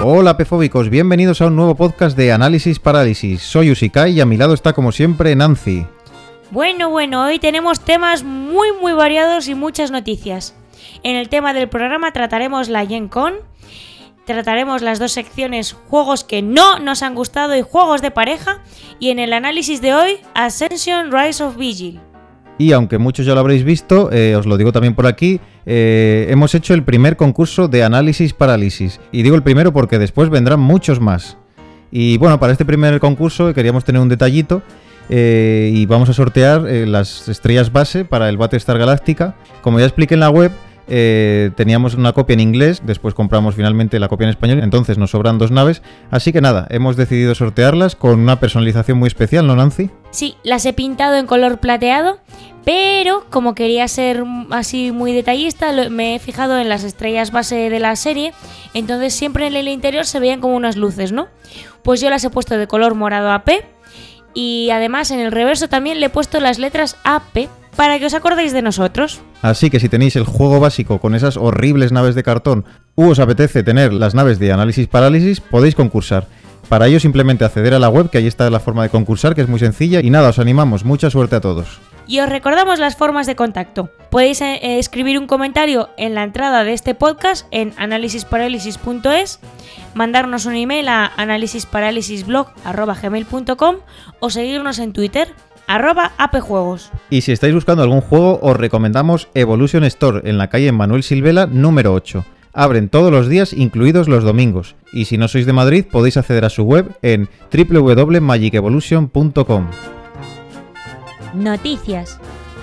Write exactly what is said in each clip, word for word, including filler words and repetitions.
Hola pefóbicos, bienvenidos a un nuevo podcast de Análisis Parálisis. Soy Usikai y a mi lado está como siempre Nancy. Bueno, bueno, hoy tenemos temas muy muy variados y muchas noticias. En el tema del programa trataremos la Gen Con, trataremos las dos secciones juegos que no nos han gustado y juegos de pareja, y en el análisis de hoy, Ascension Rise of Vigil. Y aunque muchos ya lo habréis visto, eh, os lo digo también por aquí, eh, hemos hecho el primer concurso de Análisis Parálisis. Y digo el primero porque después vendrán muchos más. Y bueno, para este primer concurso queríamos tener un detallito eh, y vamos a sortear eh, las estrellas base para el Battlestar Galactica. Como ya expliqué en la web, Eh, teníamos una copia en inglés, después compramos finalmente la copia en español, entonces nos sobran dos naves, así que nada, hemos decidido sortearlas con una personalización muy especial, ¿no, Nancy? Sí, las he pintado en color plateado, pero como quería ser así muy detallista, me he fijado en las estrellas base de la serie, entonces siempre en el interior se veían como unas luces, ¿no? Pues yo las he puesto de color morado A P y además en el reverso también le he puesto las letras A P para que os acordéis de nosotros. Así que si tenéis el juego básico con esas horribles naves de cartón u os apetece tener las naves de Análisis Parálisis, podéis concursar. Para ello simplemente acceder a la web, que ahí está la forma de concursar, que es muy sencilla, y nada, os animamos, mucha suerte a todos. Y os recordamos las formas de contacto. Podéis eh, escribir un comentario en la entrada de este podcast en análisis parálisis punto es, mandarnos un email a análisisparalisisblog arroba gmail punto com o seguirnos en Twitter, arroba apjuegos. Y si estáis buscando algún juego, os recomendamos Evolution Store en la calle Manuel Silvela número ocho. Abren todos los días, incluidos los domingos. Y si no sois de Madrid, podéis acceder a su web en doble u doble u doble u punto magic evolution punto com. Noticias.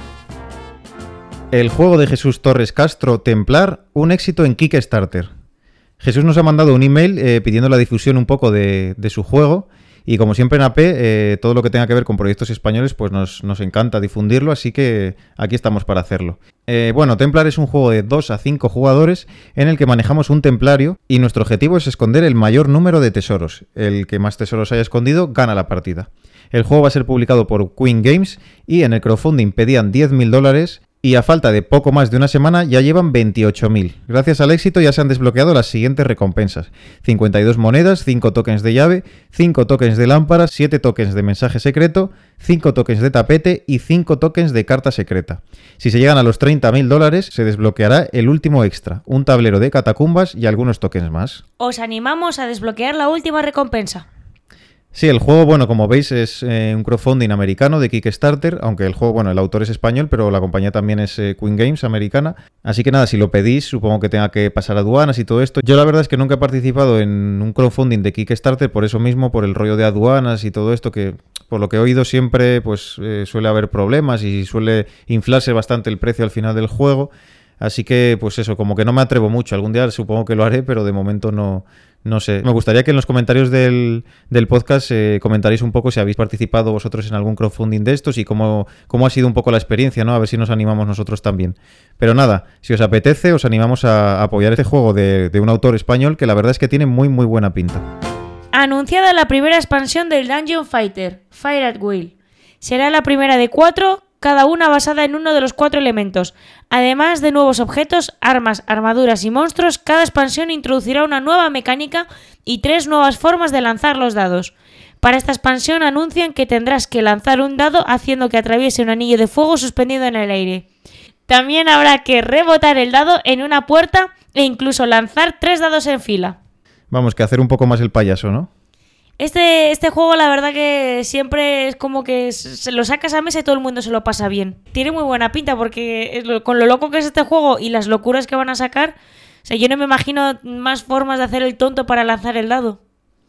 El juego de Jesús Torres Castro, Templar, un éxito en Kickstarter. Jesús nos ha mandado un email eh, pidiendo la difusión un poco de, de su juego. Y como siempre en A P, eh, todo lo que tenga que ver con proyectos españoles, pues nos, nos encanta difundirlo, así que aquí estamos para hacerlo. Eh, bueno, Templar es un juego de dos a cinco jugadores en el que manejamos un templario y nuestro objetivo es esconder el mayor número de tesoros. El que más tesoros haya escondido gana la partida. El juego va a ser publicado por Queen Games y en el crowdfunding pedían diez mil dólares. Y a falta de poco más de una semana ya llevan veintiocho mil. Gracias al éxito ya se han desbloqueado las siguientes recompensas. cincuenta y dos monedas, cinco tokens de llave, cinco tokens de lámpara, siete tokens de mensaje secreto, cinco tokens de tapete y cinco tokens de carta secreta. Si se llegan a los treinta mil dólares se desbloqueará el último extra, un tablero de catacumbas y algunos tokens más. Os animamos a desbloquear la última recompensa. Sí, el juego, bueno, como veis, es eh, un crowdfunding americano de Kickstarter, aunque el juego, bueno, el autor es español, pero la compañía también es eh, Queen Games, americana. Así que nada, si lo pedís, supongo que tenga que pasar aduanas y todo esto. Yo la verdad es que nunca he participado en un crowdfunding de Kickstarter, por eso mismo, por el rollo de aduanas y todo esto, que por lo que he oído siempre, pues eh, suele haber problemas y suele inflarse bastante el precio al final del juego. Así que, pues eso, como que no me atrevo mucho. Algún día supongo que lo haré, pero de momento no, no sé. Me gustaría que en los comentarios del, del podcast eh, comentaréis un poco si habéis participado vosotros en algún crowdfunding de estos y cómo, cómo ha sido un poco la experiencia, ¿no? A ver si nos animamos nosotros también. Pero nada, si os apetece, os animamos a apoyar este juego de, de un autor español que la verdad es que tiene muy, muy buena pinta. Anunciada la primera expansión del Dungeon Fighter, Fire at Will. Será la primera de cuatro, cada una basada en uno de los cuatro elementos. Además de nuevos objetos, armas, armaduras y monstruos, cada expansión introducirá una nueva mecánica y tres nuevas formas de lanzar los dados. Para esta expansión anuncian que tendrás que lanzar un dado haciendo que atraviese un anillo de fuego suspendido en el aire. También habrá que rebotar el dado en una puerta e incluso lanzar tres dados en fila. Vamos, que hacer un poco más el payaso, ¿no? Este, este juego la verdad que siempre es como que se lo sacas a mesa y todo el mundo se lo pasa bien. Tiene muy buena pinta porque es lo, con lo loco que es este juego y las locuras que van a sacar, o sea, yo no me imagino más formas de hacer el tonto para lanzar el dado.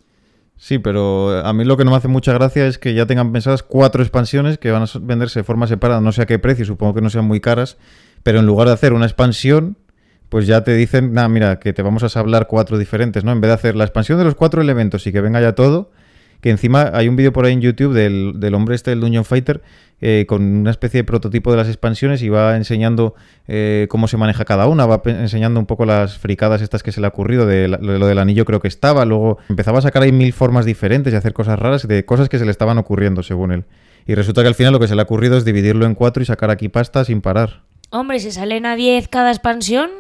Sí, pero a mí lo que no me hace mucha gracia es que ya tengan pensadas cuatro expansiones que van a venderse de forma separada, no sé a qué precio, supongo que no sean muy caras, pero en lugar de hacer una expansión, pues ya te dicen, nada, mira, que te vamos a sablar cuatro diferentes, ¿no? En vez de hacer la expansión de los cuatro elementos y que venga ya todo, que encima hay un vídeo por ahí en YouTube del, del hombre este del Dungeon Fighter eh, con una especie de prototipo de las expansiones y va enseñando eh, cómo se maneja cada una, va enseñando un poco las fricadas estas que se le ha ocurrido, de la, lo del anillo creo que estaba, luego empezaba a sacar ahí mil formas diferentes y hacer cosas raras de cosas que se le estaban ocurriendo según él. Y resulta que al final lo que se le ha ocurrido es dividirlo en cuatro y sacar aquí pasta sin parar. Hombre, si salen a diez cada expansión...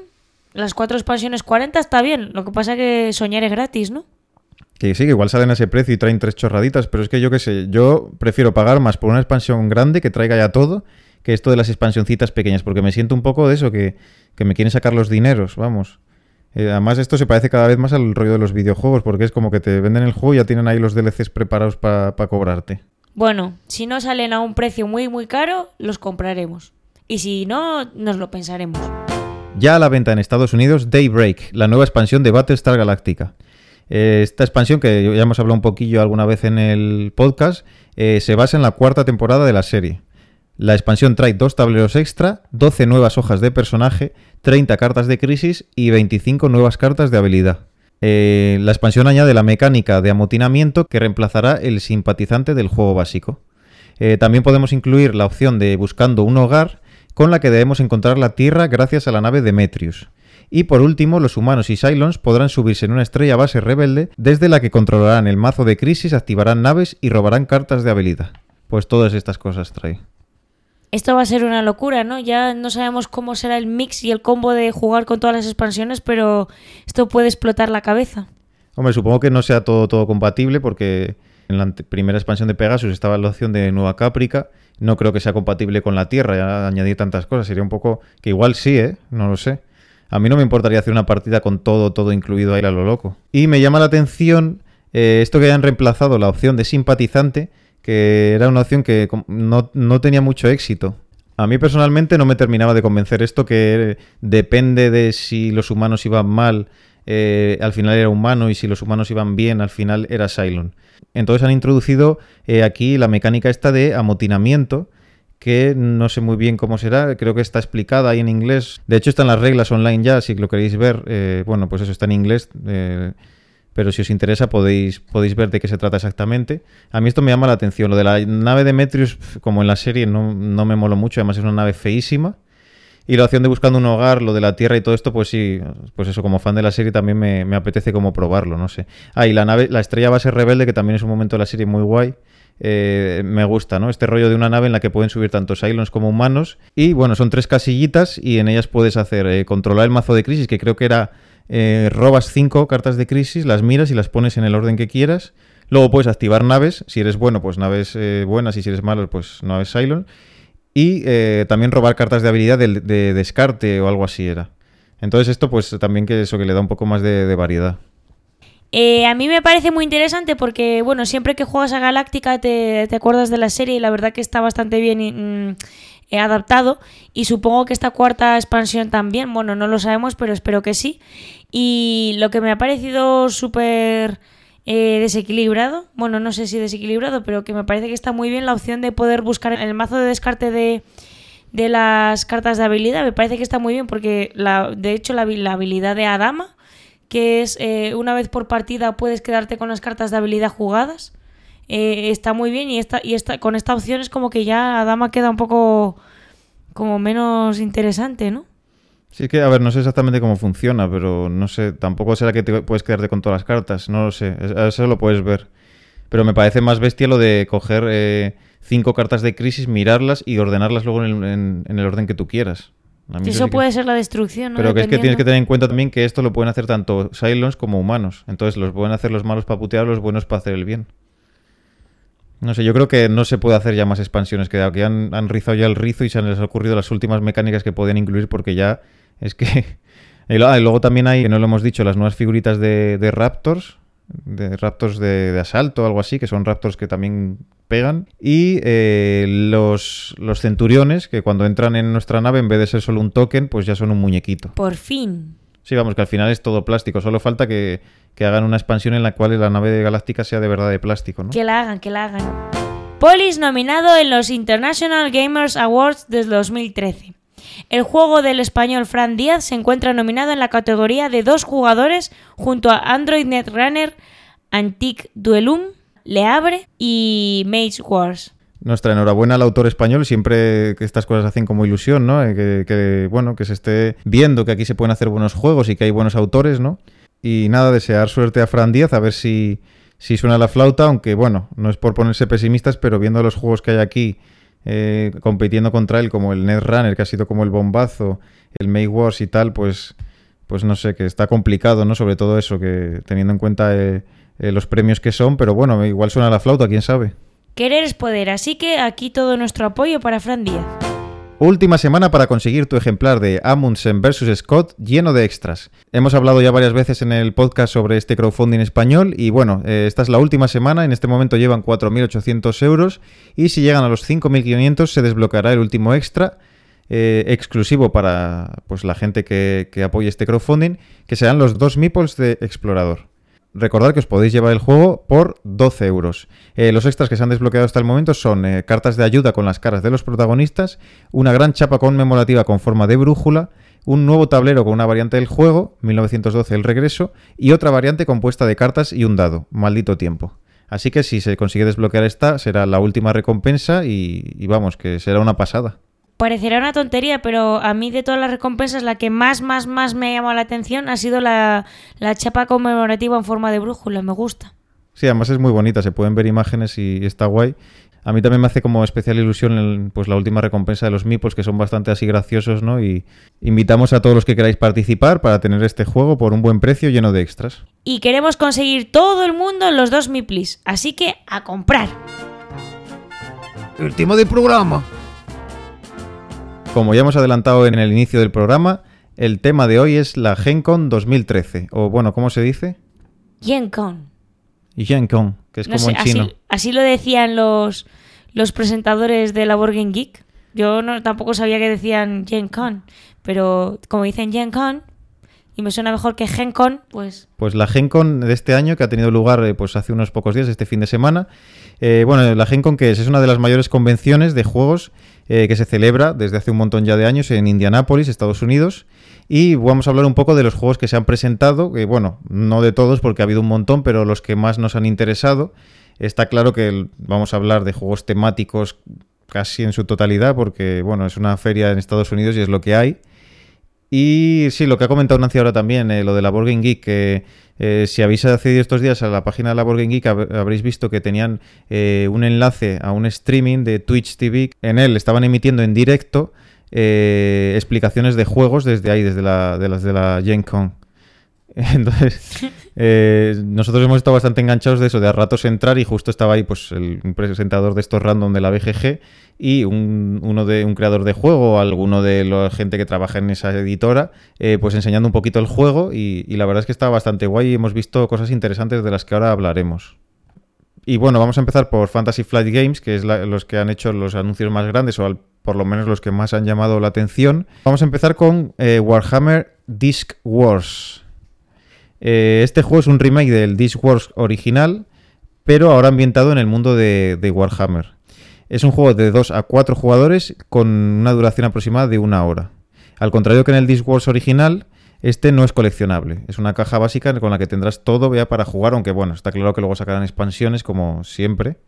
las cuatro expansiones cuarenta está bien. Lo que pasa es que soñar es gratis, ¿no? Que sí, que igual salen a ese precio y traen tres chorraditas, pero es que yo qué sé, yo prefiero pagar más por una expansión grande que traiga ya todo, que esto de las expansioncitas pequeñas, porque me siento un poco de eso, que, que me quieren sacar los dineros, vamos. Eh, además esto se parece cada vez más al rollo de los videojuegos, porque es como que te venden el juego y ya tienen ahí los D L Cs preparados para pa cobrarte. Bueno, si no salen a un precio muy muy caro, los compraremos. Y si no, nos lo pensaremos. Ya a la venta en Estados Unidos, Daybreak, la nueva expansión de Battlestar Galactica. Eh, esta expansión, que ya hemos hablado un poquillo alguna vez en el podcast, eh, se basa en la cuarta temporada de la serie. La expansión trae dos tableros extra, doce nuevas hojas de personaje, treinta cartas de crisis y veinticinco nuevas cartas de habilidad. Eh, la expansión añade la mecánica de amotinamiento que reemplazará el simpatizante del juego básico. Eh, también podemos incluir la opción de buscando un hogar, con la que debemos encontrar la Tierra gracias a la nave Demetrius. Y por último, los humanos y Cylons podrán subirse en una estrella base rebelde, desde la que controlarán el mazo de crisis, activarán naves y robarán cartas de habilidad. Pues todas estas cosas trae. Esto va a ser una locura, ¿no? Ya no sabemos cómo será el mix y el combo de jugar con todas las expansiones, pero esto puede explotar la cabeza. Hombre, supongo que no sea todo, todo compatible, porque en la ante- primera expansión de Pegasus estaba la opción de Nueva Caprica. No creo que sea compatible con la Tierra, ya añadir tantas cosas. Sería un poco... que igual sí, ¿eh? No lo sé. A mí no me importaría hacer una partida con todo, todo incluido ahí a lo loco. Y me llama la atención eh, esto que hayan reemplazado la opción de simpatizante, que era una opción que no, no tenía mucho éxito. A mí personalmente no me terminaba de convencer esto, que depende de si los humanos iban mal, eh, al final era humano, y si los humanos iban bien, al final era Cylon. Entonces han introducido eh, aquí la mecánica esta de amotinamiento, que no sé muy bien cómo será, creo que está explicada ahí en inglés. De hecho están las reglas online ya, si lo queréis ver, eh, bueno, pues eso está en inglés, eh, pero si os interesa podéis, podéis ver de qué se trata exactamente. A mí esto me llama la atención. Lo de la nave Demetrius, como en la serie, no, no me moló mucho, además es una nave feísima. Y la opción de buscando un hogar, lo de la Tierra y todo esto, pues sí, pues eso, como fan de la serie también me, me apetece como probarlo, no sé. Ah, y la nave, la estrella base rebelde, que también es un momento de la serie muy guay. Eh, me gusta, ¿no? Este rollo de una nave en la que pueden subir tanto Cylons como humanos. Y bueno, son tres casillitas y en ellas puedes hacer eh, controlar el mazo de crisis, que creo que era eh, robas cinco cartas de crisis, las miras y las pones en el orden que quieras. Luego puedes activar naves, si eres bueno, pues naves eh, buenas, y si eres malo, pues naves Cylon. Y eh, también robar cartas de habilidad de, de descarte o algo así era. Entonces esto pues también que eso que le da un poco más de, de variedad. Eh, a mí me parece muy interesante porque, bueno, siempre que juegas a Galáctica te, te acuerdas de la serie y la verdad que está bastante bien mm, eh, adaptado, y supongo que esta cuarta expansión también, bueno, no lo sabemos, pero espero que sí. Y lo que me ha parecido súper eh, desequilibrado, bueno, no sé si desequilibrado, pero que me parece que está muy bien la opción de poder buscar el mazo de descarte de, de las cartas de habilidad. Me parece que está muy bien porque, la, de hecho, la, la habilidad de Adama, que es eh, una vez por partida puedes quedarte con las cartas de habilidad jugadas, eh, está muy bien, y esta y esta con esta opción es como que ya Adama queda un poco como menos interesante, ¿no? Sí, que a ver, no sé exactamente cómo funciona, pero no sé, tampoco será que te puedes quedarte con todas las cartas, no lo sé, eso lo puedes ver. Pero me parece más bestia lo de coger eh, cinco cartas de crisis, mirarlas y ordenarlas luego en el, en, en el orden que tú quieras. A mí eso, eso sí puede que... ser la destrucción, ¿no? Pero que es que tienes que tener en cuenta también que esto lo pueden hacer tanto Cylons como humanos. Entonces los pueden hacer los malos para putear, los buenos para hacer el bien. No sé, yo creo que no se puede hacer ya más expansiones, que aquí han, han rizado ya el rizo y se les ha ocurrido las últimas mecánicas que podían incluir, porque ya es que... Y luego también hay, que no lo hemos dicho, las nuevas figuritas de, de Raptors, de Raptors de, de asalto o algo así, que son Raptors que también pegan. Y eh, los, los centuriones, que cuando entran en nuestra nave, en vez de ser solo un token, pues ya son un muñequito. Por fin. Sí, vamos, que al final es todo plástico. Solo falta que, que hagan una expansión en la cual la nave de Galáctica sea de verdad de plástico, ¿no? Que la hagan, que la hagan. Polis nominado en los International Gamers Awards del dos mil trece. El juego del español Fran Díaz se encuentra nominado en la categoría de dos jugadores junto a Android Netrunner, Antique Duelum, Le Havre y Mage Wars. Nuestra enhorabuena al autor español, siempre que estas cosas hacen como ilusión, ¿no? Que, que, bueno, que se esté viendo que aquí se pueden hacer buenos juegos y que hay buenos autores, ¿no? Y nada, desear suerte a Fran Díaz, a ver si, si suena la flauta, aunque bueno, no es por ponerse pesimistas, pero viendo los juegos que hay aquí eh, compitiendo contra él, como el Netrunner, que ha sido como el bombazo, el Mage Wars y tal, pues, pues no sé, que está complicado, ¿no? Sobre todo eso, que teniendo en cuenta eh, eh, los premios que son, pero bueno, igual suena la flauta, quién sabe. Querer es poder, así que aquí todo nuestro apoyo para Fran Díaz. Última semana para conseguir tu ejemplar de Amundsen versus. Scott lleno de extras. Hemos hablado ya varias veces en el podcast sobre este crowdfunding español y bueno, eh, esta es la última semana, en este momento llevan cuatro mil ochocientos euros y si llegan a los cinco mil quinientos se desbloqueará el último extra eh, exclusivo para pues la gente que, que apoye este crowdfunding, que serán los dos meeples de explorador. Recordad que os podéis llevar el juego por doce euros. Eh, los extras que se han desbloqueado hasta el momento son eh, cartas de ayuda con las caras de los protagonistas, una gran chapa conmemorativa con forma de brújula, un nuevo tablero con una variante del juego, mil novecientos doce El Regreso, y otra variante compuesta de cartas y un dado, Maldito Tiempo. Así que si se consigue desbloquear esta, será la última recompensa y, y vamos, que será una pasada. Parecerá una tontería, pero a mí de todas las recompensas la que más, más, más me ha llamado la atención ha sido la, la chapa conmemorativa en forma de brújula, me gusta. Sí, además es muy bonita, se pueden ver imágenes y está guay. A mí también me hace como especial ilusión el, pues la última recompensa de los meeples, que son bastante así graciosos, ¿no? Y invitamos a todos los que queráis participar para tener este juego por un buen precio lleno de extras. Y queremos conseguir todo el mundo los dos meeples, así que a comprar. El tema del programa. Como ya hemos adelantado en el inicio del programa, el tema de hoy es la Gen Con dos mil trece, o bueno, ¿cómo se dice? Gen Con. Gen Con, que es no como sé, en chino. Así, así lo decían los, los presentadores de la Board Game Geek. Yo no, tampoco sabía que decían Gen Con, pero como dicen Gen Con, y me suena mejor que Gen Con, pues... Pues la Gen Con de este año, que ha tenido lugar eh, pues hace unos pocos días, este fin de semana. Eh, bueno, la Gen Con, que es, es una de las mayores convenciones de juegos eh, que se celebra desde hace un montón ya de años en Indianápolis, Estados Unidos. Y vamos a hablar un poco de los juegos que se han presentado, que bueno, no de todos porque ha habido un montón, pero los que más nos han interesado. Está claro que el, vamos a hablar de juegos temáticos casi en su totalidad, porque bueno, es una feria en Estados Unidos y es lo que hay. Y sí, lo que ha comentado Nancy ahora también, eh, lo de la Board Game Geek, que eh, si habéis accedido estos días a la página de la Board Game Geek hab- habréis visto que tenían eh, un enlace a un streaming de Twitch T V. En él estaban emitiendo en directo eh, explicaciones de juegos desde ahí, desde la, de las de la Gen Con. Entonces, eh, nosotros hemos estado bastante enganchados de eso, de a ratos entrar y justo estaba ahí pues el, un presentador de estos random de la B G G y un, uno de un creador de juego o alguno de la gente que trabaja en esa editora, eh, pues enseñando un poquito el juego y, y la verdad es que está bastante guay y hemos visto cosas interesantes de las que ahora hablaremos. Y bueno, vamos a empezar por Fantasy Flight Games, que es la, los que han hecho los anuncios más grandes o al, por lo menos los que más han llamado la atención. Vamos a empezar con eh, Warhammer Disc Wars. Eh, este juego es un remake del Disc Wars original, pero ahora ambientado en el mundo de, de Warhammer. Es un juego de dos a cuatro jugadores con una duración aproximada de una hora. Al contrario que en el Disc Wars original, este no es coleccionable. Es una caja básica con la que tendrás todo ya para jugar, aunque bueno, está claro que luego sacarán expansiones como siempre.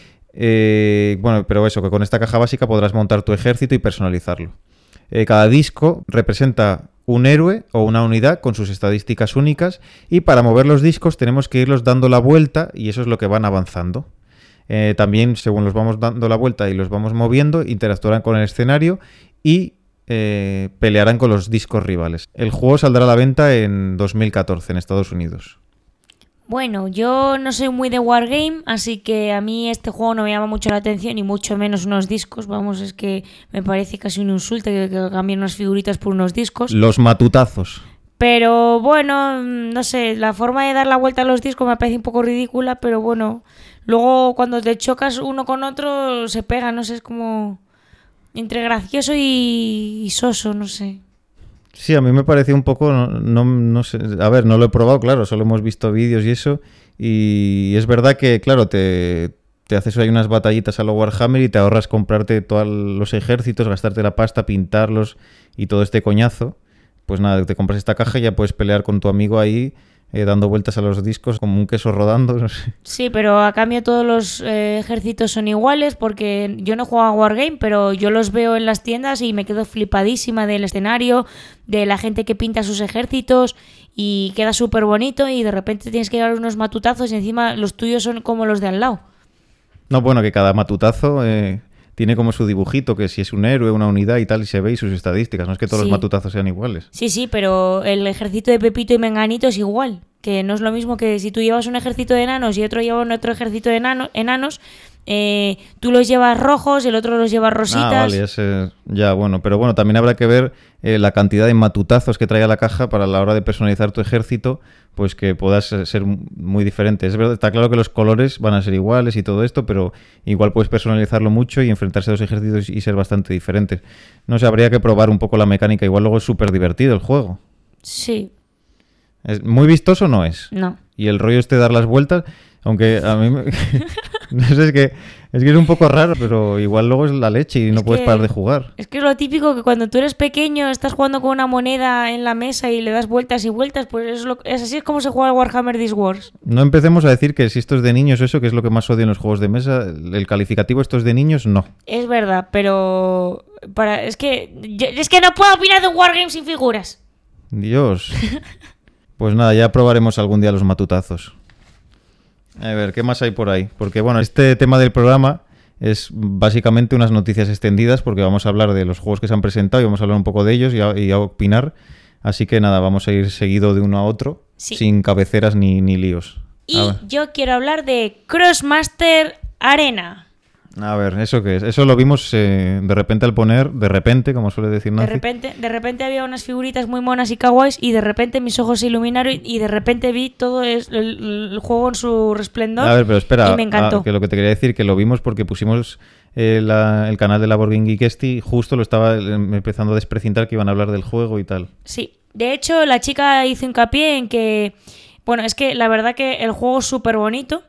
Eh, bueno, pero eso, que con esta caja básica podrás montar tu ejército y personalizarlo. Eh, cada disco representa un héroe o una unidad con sus estadísticas únicas y para mover los discos tenemos que irlos dando la vuelta y eso es lo que van avanzando. Eh, también, según los vamos dando la vuelta y los vamos moviendo, interactuarán con el escenario y eh, pelearán con los discos rivales. El juego saldrá a la venta en dos mil catorce en Estados Unidos. Bueno, yo no soy muy de Wargame, así que a mí este juego no me llama mucho la atención y mucho menos unos discos. Vamos, es que me parece casi un insulto que, que cambien unas figuritas por unos discos. Los matutazos. Pero bueno, no sé, la forma de dar la vuelta a los discos me parece un poco ridícula, pero bueno, luego cuando te chocas uno con otro se pega, no sé, es como entre gracioso y, y soso, no sé. Sí, a mí me pareció un poco, no, no, no sé, a ver, no lo he probado, claro, solo hemos visto vídeos y eso, y es verdad que, claro, te, te haces ahí unas batallitas a lo Warhammer y te ahorras comprarte todos los ejércitos, gastarte la pasta, pintarlos y todo este coñazo. Pues nada, te compras esta caja y ya puedes pelear con tu amigo ahí, eh, dando vueltas a los discos como un queso rodando, no sé. Sí, pero a cambio todos los eh, ejércitos son iguales porque yo no juego a Wargame, pero yo los veo en las tiendas y me quedo flipadísima del escenario, de la gente que pinta sus ejércitos y queda súper bonito y de repente tienes que dar unos matutazos y encima los tuyos son como los de al lado. No, bueno, que cada matutazo eh, tiene como su dibujito, que si es un héroe, una unidad y tal, y se ve y sus estadísticas. No es que todos Sí. los matutazos sean iguales. Sí, sí, pero el ejército de Pepito y Menganito es igual. Que no es lo mismo que si tú llevas un ejército de enanos y otro lleva un otro ejército de enano- enanos, eh, tú los llevas rojos, el otro los lleva rositas. Ah, vale, ese, ya, bueno. Pero bueno, también habrá que ver eh, la cantidad de matutazos que trae la caja para la hora de personalizar tu ejército, pues que puedas ser muy diferente. Es verdad, está claro que los colores van a ser iguales y todo esto, pero igual puedes personalizarlo mucho y enfrentarse a los ejércitos y ser bastante diferentes. No sé, habría que probar un poco la mecánica. Igual luego es súper divertido el juego. Sí, Es, muy vistoso no es. no. Y el rollo este de dar las vueltas, aunque a mí me... no sé, es que, es que es un poco raro, pero igual luego es la leche y no Es puedes que- parar de jugar. Es que es lo típico que cuando tú eres pequeño estás jugando con una moneda en la mesa y le das vueltas y vueltas, pues es, lo, es así es como se juega el Warhammer This Wars. No empecemos a decir que si esto es de niños, eso que es lo que más odio en los juegos de mesa, el calificativo esto es de niños, no. Es verdad, pero para es que yo- es que no puedo opinar de un wargame sin figuras. Dios. Pues nada, ya probaremos algún día los matutazos. A ver, ¿qué más hay por ahí? Porque bueno, este tema del programa es básicamente unas noticias extendidas porque vamos a hablar de los juegos que se han presentado y vamos a hablar un poco de ellos y a, y a opinar. Así que nada, vamos a ir seguido de uno a otro, Sí. sin cabeceras ni, ni líos. Y A ver. yo quiero hablar de Crossmaster Arena. A ver, ¿eso qué es? Eso lo vimos eh, de repente al poner, de repente, como suele decir De Nancy. repente, de repente había unas figuritas muy monas y kawaiis y de repente mis ojos se iluminaron y- y de repente vi todo es- el, el juego en su resplendor. A ver, pero espera, y me encantó. ah, que lo que te quería decir, que lo vimos porque pusimos eh, la- el canal de la Board Game Geek este y justo lo estaba eh, empezando a desprecintar que iban a hablar del juego y tal. Sí, de hecho la chica hizo hincapié en que, bueno, es que la verdad que el juego es súper bonito.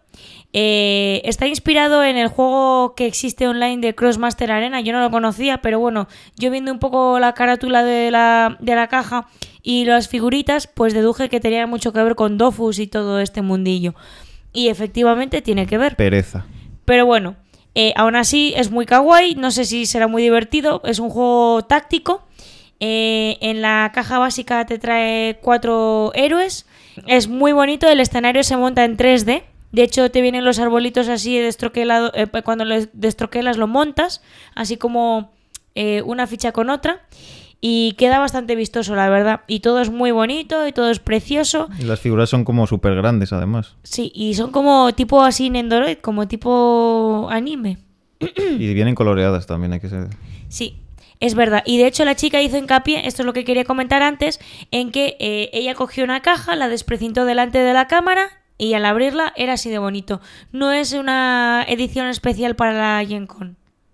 Eh, está inspirado en el juego que existe online de Crossmaster Arena. Yo no lo conocía, pero bueno, yo viendo un poco la carátula de la, de la caja y las figuritas, pues deduje que tenía mucho que ver con Dofus y todo este mundillo. Y efectivamente tiene que ver. Pereza. Pero bueno, eh, aún así es muy kawaii, no sé si será muy divertido. Es un juego táctico. Eh, en la caja básica te trae cuatro héroes. Es muy bonito, el escenario se monta en tres D. De hecho, te vienen los arbolitos así destroquelados. Eh, cuando los destroquelas lo montas, así como eh, una ficha con otra. Y queda bastante vistoso, la verdad. Y todo es muy bonito y todo es precioso. Y las figuras son como súper grandes, además. Sí, y son como tipo así Nendoroid, como tipo anime. Y vienen coloreadas también, hay que ser... Sí, es verdad. Y de hecho la chica hizo hincapié, esto es lo que quería comentar antes, en que eh, ella cogió una caja, la desprecintó delante de la cámara y al abrirla era así de bonito. No es una edición especial para la Gen Con.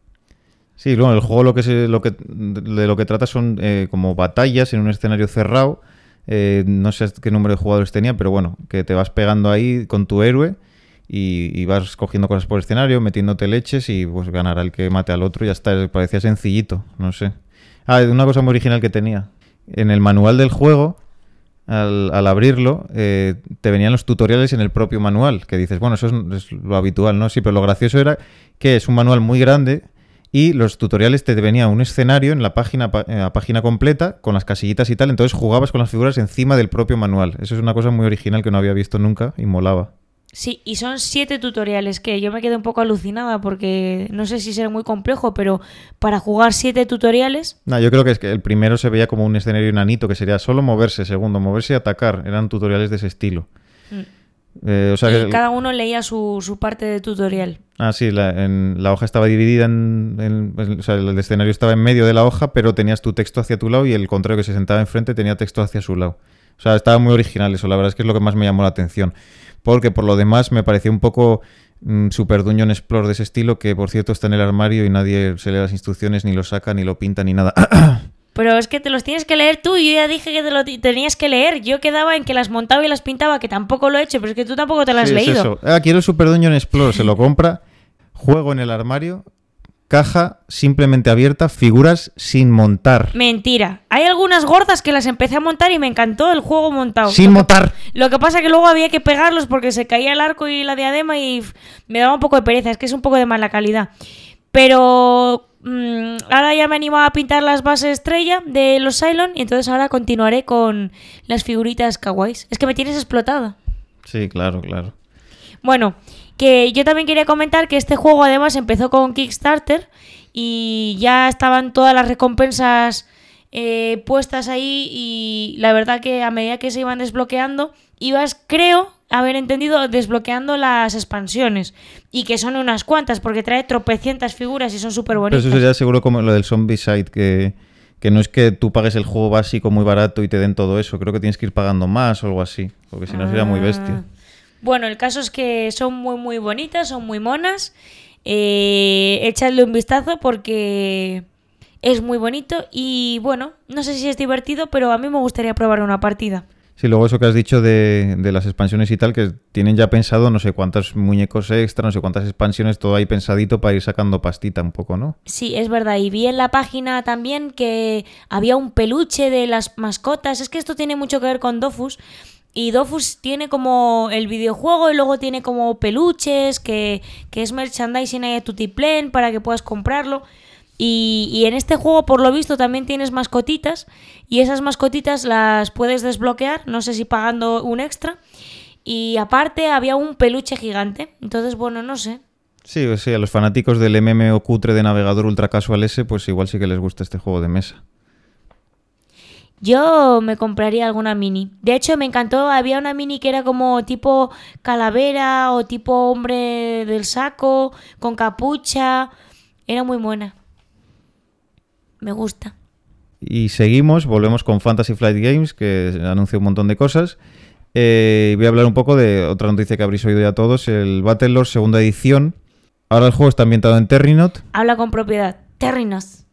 Sí, bueno, el juego lo que se, lo que, de lo que trata son eh, como batallas en un escenario cerrado. Eh, no sé qué número de jugadores tenía, pero bueno, que te vas pegando ahí con tu héroe y, y vas cogiendo cosas por el escenario, metiéndote leches y pues ganará el que mate al otro y ya está. Parecía sencillito, no sé. Ah, una cosa muy original que tenía. En el manual del juego, al, al abrirlo, eh, te venían los tutoriales en el propio manual, que dices, bueno, eso es, es lo habitual, ¿no? Sí, pero lo gracioso era que es un manual muy grande y los tutoriales te venía un escenario en la página, en la página completa con las casillitas y tal, entonces jugabas con las figuras encima del propio manual. Eso es una cosa muy original que no había visto nunca y molaba. Sí, y son siete tutoriales, que yo me quedé un poco alucinada porque no sé si será muy complejo, pero para jugar siete tutoriales... No, yo creo que es que el primero se veía como un escenario enanito, que sería solo moverse, segundo, moverse y atacar. Eran tutoriales de ese estilo. Mm. Eh, o sea y que... cada uno leía su, su parte de tutorial. Ah, sí, la, en, la hoja estaba dividida en, en, en... O sea, el escenario estaba en medio de la hoja, pero tenías tu texto hacia tu lado y el contrario que se sentaba enfrente tenía texto hacia su lado. O sea, estaba muy original eso, la verdad es que es lo que más me llamó la atención. Porque por lo demás me pareció un poco mmm, Super Dungeon Explore de ese estilo, que por cierto está en el armario y nadie se lee las instrucciones, ni lo saca, ni lo pinta, ni nada. Pero es que te los tienes que leer tú, yo ya dije que te lo t- tenías que leer. Yo quedaba en que las montaba y las pintaba, que tampoco lo he hecho, pero es que tú tampoco te las Sí, has es leído. eso. Ah, quiero el Super Dungeon Explore, se lo compra, juego en el armario, caja simplemente abierta, figuras sin montar. Mentira. Hay algunas gordas que las empecé a montar y me encantó el juego montado. ¡Sin montar! Lo que pasa que luego había que pegarlos porque se caía el arco y la diadema y pff, me daba un poco de pereza, es que es un poco de mala calidad. Pero mmm, ahora ya me animo a pintar las bases estrella de los Cylon y entonces ahora continuaré con las figuritas kawaiis. Es que me tienes explotada. Sí, claro, claro. Bueno, que yo también quería comentar que este juego además empezó con Kickstarter y ya estaban todas las recompensas eh, puestas ahí, y la verdad que a medida que se iban desbloqueando, ibas, creo, haber entendido, desbloqueando las expansiones, y que son unas cuantas, porque trae tropecientas figuras y son súper bonitas. Pero eso sería seguro como lo del Zombicide, que, que no es que tú pagues el juego básico muy barato y te den todo eso, creo que tienes que ir pagando más o algo así, porque si no sería muy bestia. Bueno, el caso es que son muy muy bonitas, son muy monas. Eh, echadle un vistazo porque es muy bonito y bueno, no sé si es divertido, pero a mí me gustaría probar una partida. Sí, luego eso que has dicho de, de las expansiones y tal, que tienen ya pensado no sé cuántos muñecos extra, no sé cuántas expansiones, todo ahí pensadito para ir sacando pastita un poco, ¿no? Sí, es verdad. Y vi en la página también que había un peluche de las mascotas. Es que esto tiene mucho que ver con Dofus. Y Dofus tiene como el videojuego y luego tiene como peluches, que, que es merchandising ahí de Tutiplén para que puedas comprarlo. Y, y en este juego, por lo visto, también tienes mascotitas, y esas mascotitas las puedes desbloquear, no sé si pagando un extra. Y aparte había un peluche gigante. Entonces, bueno, no sé. Sí, o sea, a los fanáticos del M M O cutre de navegador ultra casual ese, pues igual sí que les gusta este juego de mesa. Yo me compraría alguna mini. De hecho, me encantó, había una mini que era como tipo calavera o tipo hombre del saco, con capucha. Era muy buena. Me gusta. Y seguimos, volvemos con Fantasy Flight Games, que anuncia un montón de cosas. Eh, voy a hablar un poco de otra noticia que habréis oído ya todos, el Battlelore segunda edición. Ahora el juego está ambientado en Terrinoth. Habla con propiedad. Terrinos.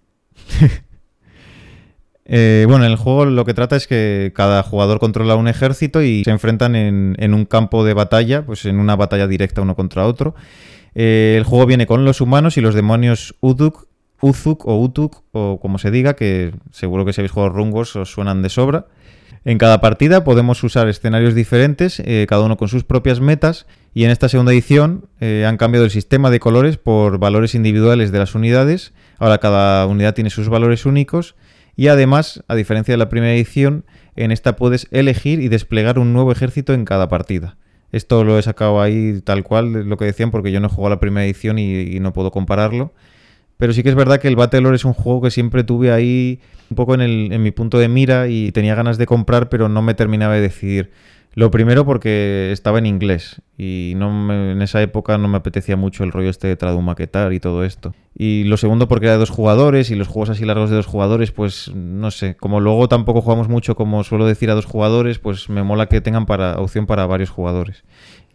Eh, bueno, en el juego lo que trata es que cada jugador controla un ejército y se enfrentan en, en un campo de batalla, pues en una batalla directa uno contra otro. Eh, el juego viene con los humanos y los demonios Uduk, Uzuk o Utuk, o como se diga, que seguro que si habéis jugado Rungos os suenan de sobra. En cada partida podemos usar escenarios diferentes, eh, cada uno con sus propias metas, y en esta segunda edición eh, han cambiado el sistema de colores por valores individuales de las unidades. Ahora cada unidad tiene sus valores únicos. Y además, a diferencia de la primera edición, en esta puedes elegir y desplegar un nuevo ejército en cada partida. Esto lo he sacado ahí tal cual, lo que decían, porque yo no he jugado la primera edición y, y no puedo compararlo. Pero sí que es verdad que el Battlelore es un juego que siempre tuve ahí un poco en, el, en mi punto de mira y tenía ganas de comprar, pero no me terminaba de decidir. Lo primero porque estaba en inglés y no me, en esa época no me apetecía mucho el rollo este de tradumaquetar y todo esto. Y lo segundo porque era de dos jugadores y los juegos así largos de dos jugadores, pues no sé, como luego tampoco jugamos mucho, como suelo decir, a dos jugadores, pues me mola que tengan para opción para varios jugadores.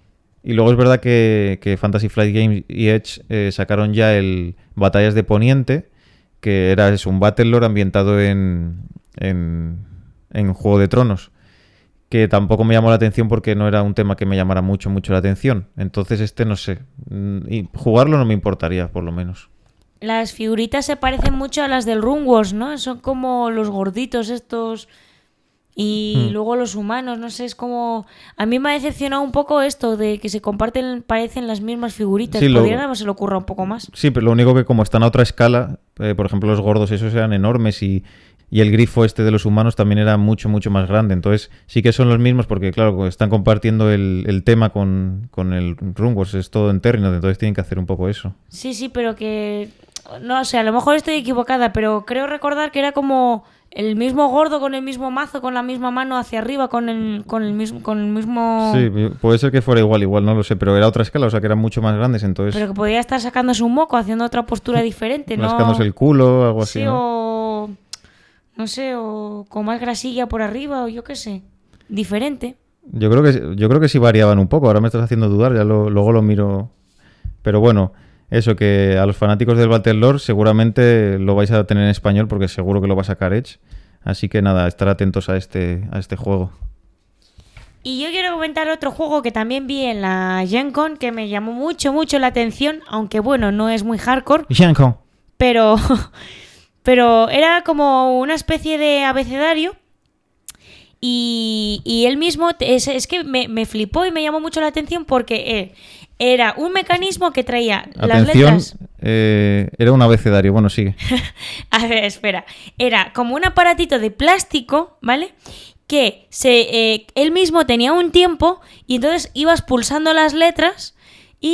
Y luego es verdad que, que Fantasy Flight Games y Edge eh, sacaron ya el Batallas de Poniente, que era eso, un Battlelore ambientado en, en, en Juego de Tronos, que tampoco me llamó la atención porque no era un tema que me llamara mucho, mucho la atención. Entonces este, no sé, y jugarlo no me importaría, por lo menos. Las figuritas se parecen mucho a las del Runwars, ¿no? Son como los gorditos estos. Y hmm. luego los humanos, no sé, es como... A mí me ha decepcionado un poco esto de que se comparten, parecen las mismas figuritas. Sí, podrían lo... se le ocurra un poco más. Sí, pero lo único que como están a otra escala, eh, por ejemplo los gordos esos eran enormes y... Y el grifo este de los humanos también era mucho, mucho más grande. Entonces sí que son los mismos porque, claro, están compartiendo el, el tema con, con el Runwars. Es todo en Terrinoth, entonces tienen que hacer un poco eso. Sí, sí, pero que... No sé, a lo mejor estoy equivocada, pero creo recordar que era como el mismo gordo con el mismo mazo, con la misma mano hacia arriba, con el, con el, mismo, con el mismo... Sí, puede ser que fuera igual, igual, no lo sé, pero era otra escala, o sea que eran mucho más grandes, entonces... Pero que podía estar sacándose un moco, haciendo otra postura diferente, ¿no? Rascándose el culo, algo así, sí, ¿no? o... No sé, o con más grasilla por arriba, o yo qué sé. Diferente. Yo creo que yo creo que sí variaban un poco. Ahora me estás haciendo dudar, ya lo, luego lo miro. Pero bueno, eso, que a los fanáticos del Battlelore seguramente lo vais a tener en español porque seguro que lo va a sacar Edge. Así que nada, estar atentos a este, a este juego. Y yo quiero comentar otro juego que también vi en la Gen Con que me llamó mucho, mucho la atención. Aunque bueno, no es muy hardcore. Gen Con. Pero... Pero era como una especie de abecedario y, y él mismo, es, es que me, me flipó y me llamó mucho la atención porque eh, era un mecanismo que traía Atención, las letras... Eh, era un abecedario, bueno, sigue. A ver, espera. Era como un aparatito de plástico, ¿vale? Que se, eh, él mismo tenía un tiempo y entonces ibas pulsando las letras y...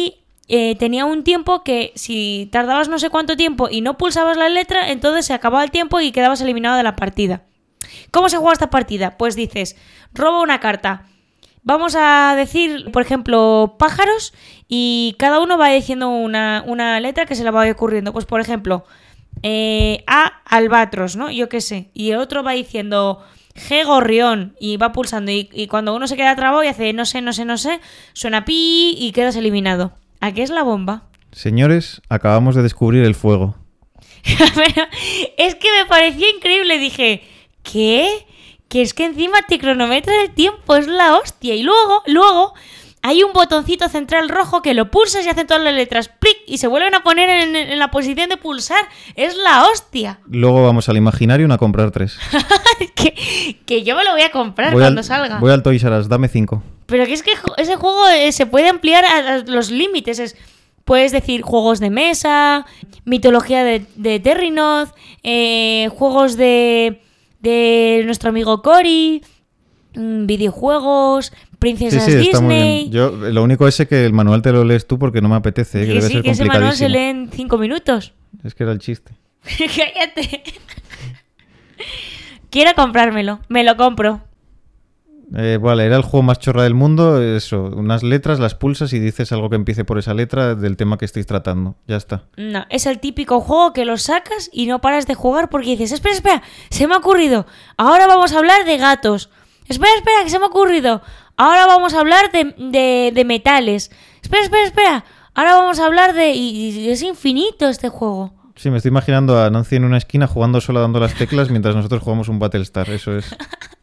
eh, tenía un tiempo que si tardabas no sé cuánto tiempo y no pulsabas la letra, entonces se acababa el tiempo y quedabas eliminado de la partida. ¿Cómo se juega esta partida? Pues dices, roba una carta. Vamos a decir, por ejemplo, pájaros, y cada uno va diciendo una, una letra que se le va ocurriendo. Pues, por ejemplo, eh, A, albatros, ¿no? Yo qué sé. Y el otro va diciendo G, gorrión, y va pulsando. Y, y cuando uno se queda trabado y hace no sé, no sé, no sé, suena pi y quedas eliminado. ¿A qué es la bomba? Señores, acabamos de descubrir el fuego. Pero es que me pareció increíble. Dije, ¿qué? Que es que encima te cronometra el tiempo, es la hostia. Y luego, luego, hay un botoncito central rojo que lo pulsas y hacen todas las letras plic y se vuelven a poner en, en la posición de pulsar. Es la hostia. Luego vamos al Imaginarium a comprar tres. que, que yo me lo voy a comprar voy cuando al, salga. Voy al Toys R Us, dame cinco. Pero que es que ese juego eh, se puede ampliar a, a los límites. Es, puedes decir juegos de mesa, mitología de, de Terrinoth, eh, juegos de... de nuestro amigo Cory, videojuegos, princesas sí, sí, está muy Disney. bien. Yo, lo único es que el manual te lo lees tú porque no me apetece, ¿eh? que, que debe sí, ser que ese manual se complicadísimo. lee en cinco minutos. Es que era el chiste. Cállate. Quiero comprármelo, me lo compro. Eh, vale, era el juego más chorra del mundo, eso, unas letras, las pulsas y dices algo que empiece por esa letra del tema que estáis tratando. Ya está. No, es el típico juego que lo sacas y no paras de jugar porque dices, espera, espera, se me ha ocurrido, ahora vamos a hablar de gatos. Espera, espera, que se me ha ocurrido, ahora vamos a hablar de, de, de metales. Espera, espera, espera, ahora vamos a hablar de... Y, y es infinito este juego. Sí, me estoy imaginando a Nancy en una esquina jugando sola dando las teclas mientras nosotros jugamos un Battlestar, eso es.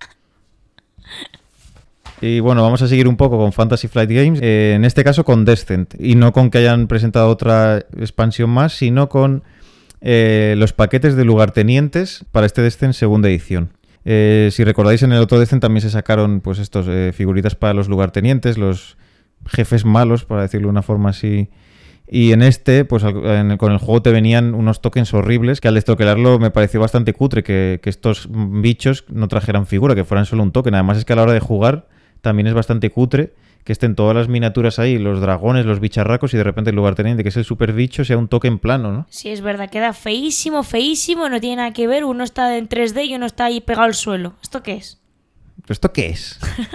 Y bueno, vamos a seguir un poco con Fantasy Flight Games, eh, en este caso con Descent, y no con que hayan presentado otra expansión más, sino con eh, los paquetes de lugartenientes para este Descent segunda edición. Eh, si recordáis, en el otro Descent también se sacaron pues estos eh, figuritas para los lugartenientes, los jefes malos, para decirlo de una forma así. Y en este, pues en el, con el juego te venían unos tokens horribles que al destroquelarlo me pareció bastante cutre que, que estos bichos no trajeran figura, que fueran solo un token. Además es que a la hora de jugar también es bastante cutre que estén todas las miniaturas ahí, los dragones, los bicharracos, y de repente el lugarteniente, que es el super bicho, sea un token plano, ¿no? Sí, es verdad, queda feísimo, feísimo, no tiene nada que ver, uno está en tres D y uno está ahí pegado al suelo. ¿Esto qué es? ¿Esto qué es?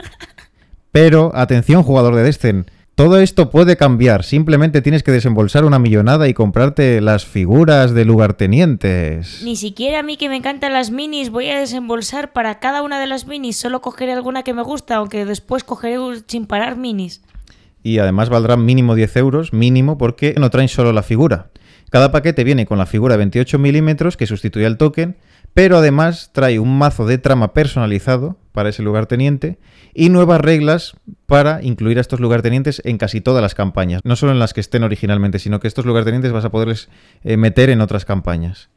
Pero, atención, jugador de Descent, todo esto puede cambiar, simplemente tienes que desembolsar una millonada y comprarte las figuras de lugartenientes. Ni siquiera a mí, que me encantan las minis, voy a desembolsar para cada una de las minis, solo cogeré alguna que me gusta, aunque después cogeré sin parar minis. Y además valdrán mínimo diez euros, mínimo, porque no traen solo la figura. Cada paquete viene con la figura veintiocho milímetros que sustituye al token, pero además trae un mazo de trama personalizado para ese lugarteniente y nuevas reglas para incluir a estos lugartenientes en casi todas las campañas. No solo en las que estén originalmente, sino que estos lugartenientes vas a poderles eh, meter en otras campañas.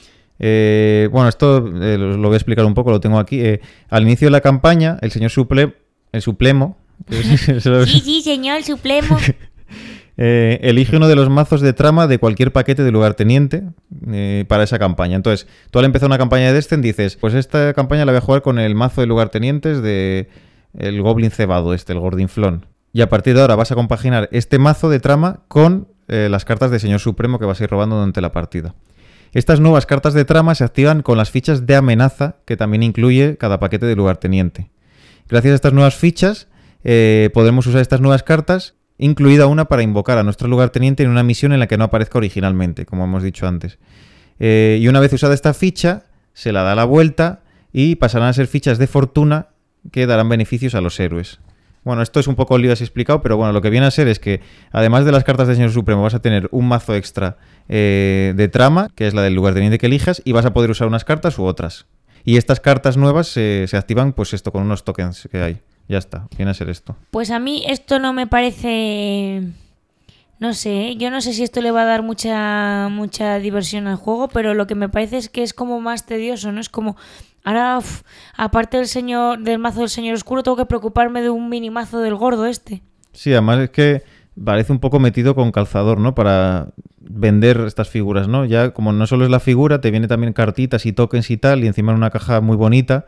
Eh, bueno, esto eh, lo voy a explicar un poco, lo tengo aquí. Eh, al inicio de la campaña, el señor Suple, el Suplemo... sí, sí, señor, Suplemo... Eh, elige uno de los mazos de trama de cualquier paquete de lugarteniente eh, para esa campaña. Entonces, tú al empezar una campaña de Descent dices, pues esta campaña la voy a jugar con el mazo de lugartenientes de el Goblin Cebado, este, el Gordinflón. Y a partir de ahora vas a compaginar este mazo de trama con eh, las cartas de Señor Supremo que vas a ir robando durante la partida. Estas nuevas cartas de trama se activan con las fichas de amenaza que también incluye cada paquete de lugarteniente. Gracias a estas nuevas fichas eh, podremos usar estas nuevas cartas, incluida una para invocar a nuestro lugarteniente en una misión en la que no aparezca originalmente, como hemos dicho antes. Eh, y una vez usada esta ficha, se la da la vuelta y pasarán a ser fichas de fortuna que darán beneficios a los héroes. Bueno, esto es un poco lío así explicado, pero bueno, lo que viene a ser es que, además de las cartas de Señor Supremo, vas a tener un mazo extra eh, de trama, que es la del lugarteniente que elijas, y vas a poder usar unas cartas u otras. Y estas cartas nuevas eh, se activan, pues esto, con unos tokens que hay. Ya está, viene a ser esto. Pues a mí esto no me parece... No sé, yo no sé si esto le va a dar mucha mucha diversión al juego, pero lo que me parece es que es como más tedioso, ¿no? Es como... Ahora, uf, aparte del señor del mazo del Señor Oscuro, tengo que preocuparme de un mini mazo del gordo este. Sí, además es que parece un poco metido con calzador, ¿no? Para vender estas figuras, ¿no? Ya como no solo es la figura, te viene también cartitas y tokens y tal, y encima en una caja muy bonita...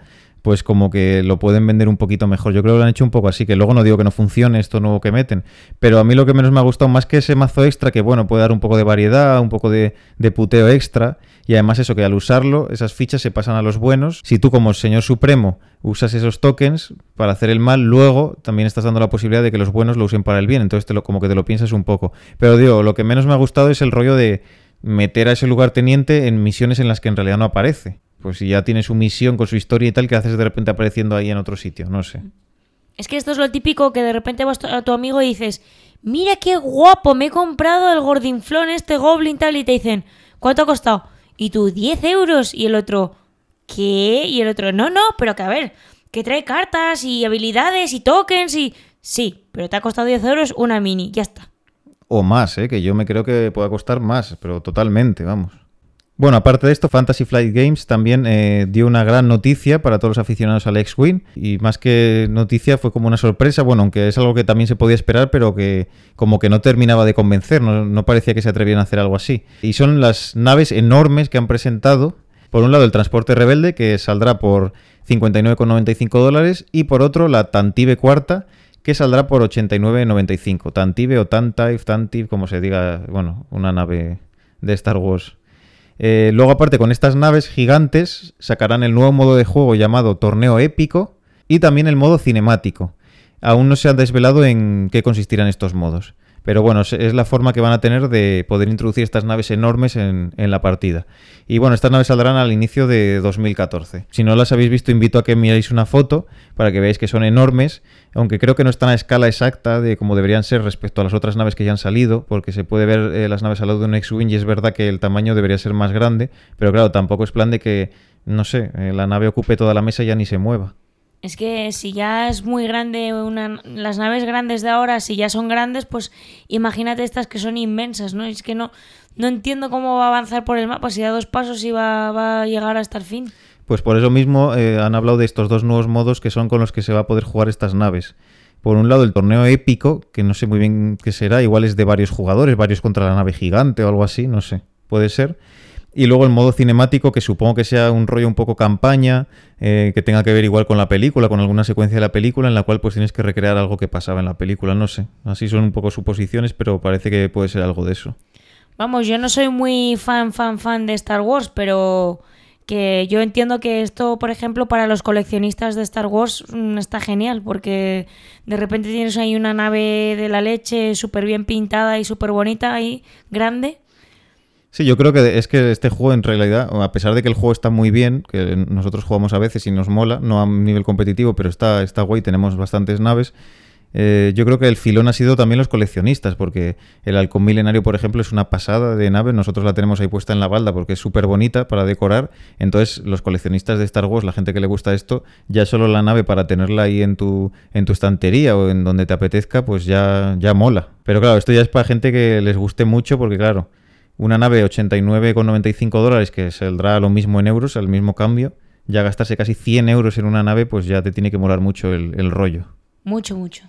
pues como que lo pueden vender un poquito mejor. Yo creo que lo han hecho un poco así, que luego no digo que no funcione esto nuevo que meten, pero a mí lo que menos me ha gustado más que ese mazo extra, que bueno, puede dar un poco de variedad, un poco de, de puteo extra, y además eso, que al usarlo, esas fichas se pasan a los buenos. Si tú como Señor Supremo usas esos tokens para hacer el mal, luego también estás dando la posibilidad de que los buenos lo usen para el bien, entonces te lo, como que te lo piensas un poco. Pero digo, lo que menos me ha gustado es el rollo de meter a ese lugarteniente en misiones en las que en realidad no aparece. Pues si ya tiene su misión con su historia y tal, que haces de repente apareciendo ahí en otro sitio, no sé. Es que esto es lo típico que de repente vas a tu amigo y dices, mira qué guapo, me he comprado el gordinflón, este goblin tal, y te dicen, ¿cuánto ha costado? Y tú, diez euros, y el otro, ¿qué? Y el otro, no, no, pero que a ver, que trae cartas y habilidades y tokens y... Sí, pero te ha costado diez euros una mini, ya está. O más, ¿eh? Que yo me creo que pueda costar más, pero totalmente, vamos. Bueno, aparte de esto, Fantasy Flight Games también eh, dio una gran noticia para todos los aficionados al X-Wing, y más que noticia fue como una sorpresa, bueno, aunque es algo que también se podía esperar, pero que como que no terminaba de convencer, no, no parecía que se atrevían a hacer algo así. Y son las naves enormes que han presentado. Por un lado el transporte rebelde, que saldrá por cincuenta y nueve con noventa y cinco dólares, y por otro la Tantive cuarta, que saldrá por ochenta y nueve con noventa y cinco. Tantive o Tantive, Tantive, como se diga, bueno, una nave de Star Wars. Eh, luego, aparte, con estas naves gigantes, sacarán el nuevo modo de juego llamado Torneo Épico y también el modo cinemático. Aún no se ha desvelado en qué consistirán estos modos, pero bueno, es la forma que van a tener de poder introducir estas naves enormes en, en la partida. Y bueno, estas naves saldrán al inicio de dos mil catorce. Si no las habéis visto, invito a que miréis una foto para que veáis que son enormes, aunque creo que no están a escala exacta de como deberían ser respecto a las otras naves que ya han salido, porque se puede ver eh, las naves al lado de un X-Wing y es verdad que el tamaño debería ser más grande, pero claro, tampoco es plan de que, no sé, eh, la nave ocupe toda la mesa y ya ni se mueva. Es que si ya es muy grande, una, las naves grandes de ahora, si ya son grandes, pues imagínate estas que son inmensas, ¿no? Es que no, no entiendo cómo va a avanzar por el mapa, si da dos pasos y va, va a llegar hasta el fin. Pues por eso mismo eh, han hablado de estos dos nuevos modos que son con los que se va a poder jugar estas naves. Por un lado el torneo épico, que no sé muy bien qué será, igual es de varios jugadores, varios contra la nave gigante o algo así, no sé, puede ser. Y luego el modo cinemático, que supongo que sea un rollo un poco campaña, eh, que tenga que ver igual con la película, con alguna secuencia de la película en la cual pues tienes que recrear algo que pasaba en la película, no sé. Así son un poco suposiciones, pero parece que puede ser algo de eso. Vamos, yo no soy muy fan, fan, fan de Star Wars, pero que yo entiendo que esto, por ejemplo, para los coleccionistas de Star Wars mmm, está genial, porque de repente tienes ahí una nave de la leche súper bien pintada y súper bonita ahí, grande. Sí, yo creo que es que este juego en realidad, a pesar de que el juego está muy bien, que nosotros jugamos a veces y nos mola, no a nivel competitivo, pero está, está guay, tenemos bastantes naves, eh, yo creo que el filón ha sido también los coleccionistas, porque el Halcón Milenario, por ejemplo, es una pasada de nave, nosotros la tenemos ahí puesta en la balda porque es súper bonita para decorar, entonces los coleccionistas de Star Wars, la gente que le gusta esto, ya solo la nave para tenerla ahí en tu, en tu estantería o en donde te apetezca, pues ya, ya mola. Pero claro, esto ya es para gente que les guste mucho porque claro, una nave ochenta y nueve con noventa y cinco dólares que saldrá lo mismo en euros, al mismo cambio, ya gastarse casi cien euros en una nave, pues ya te tiene que molar mucho el, el rollo. Mucho, mucho.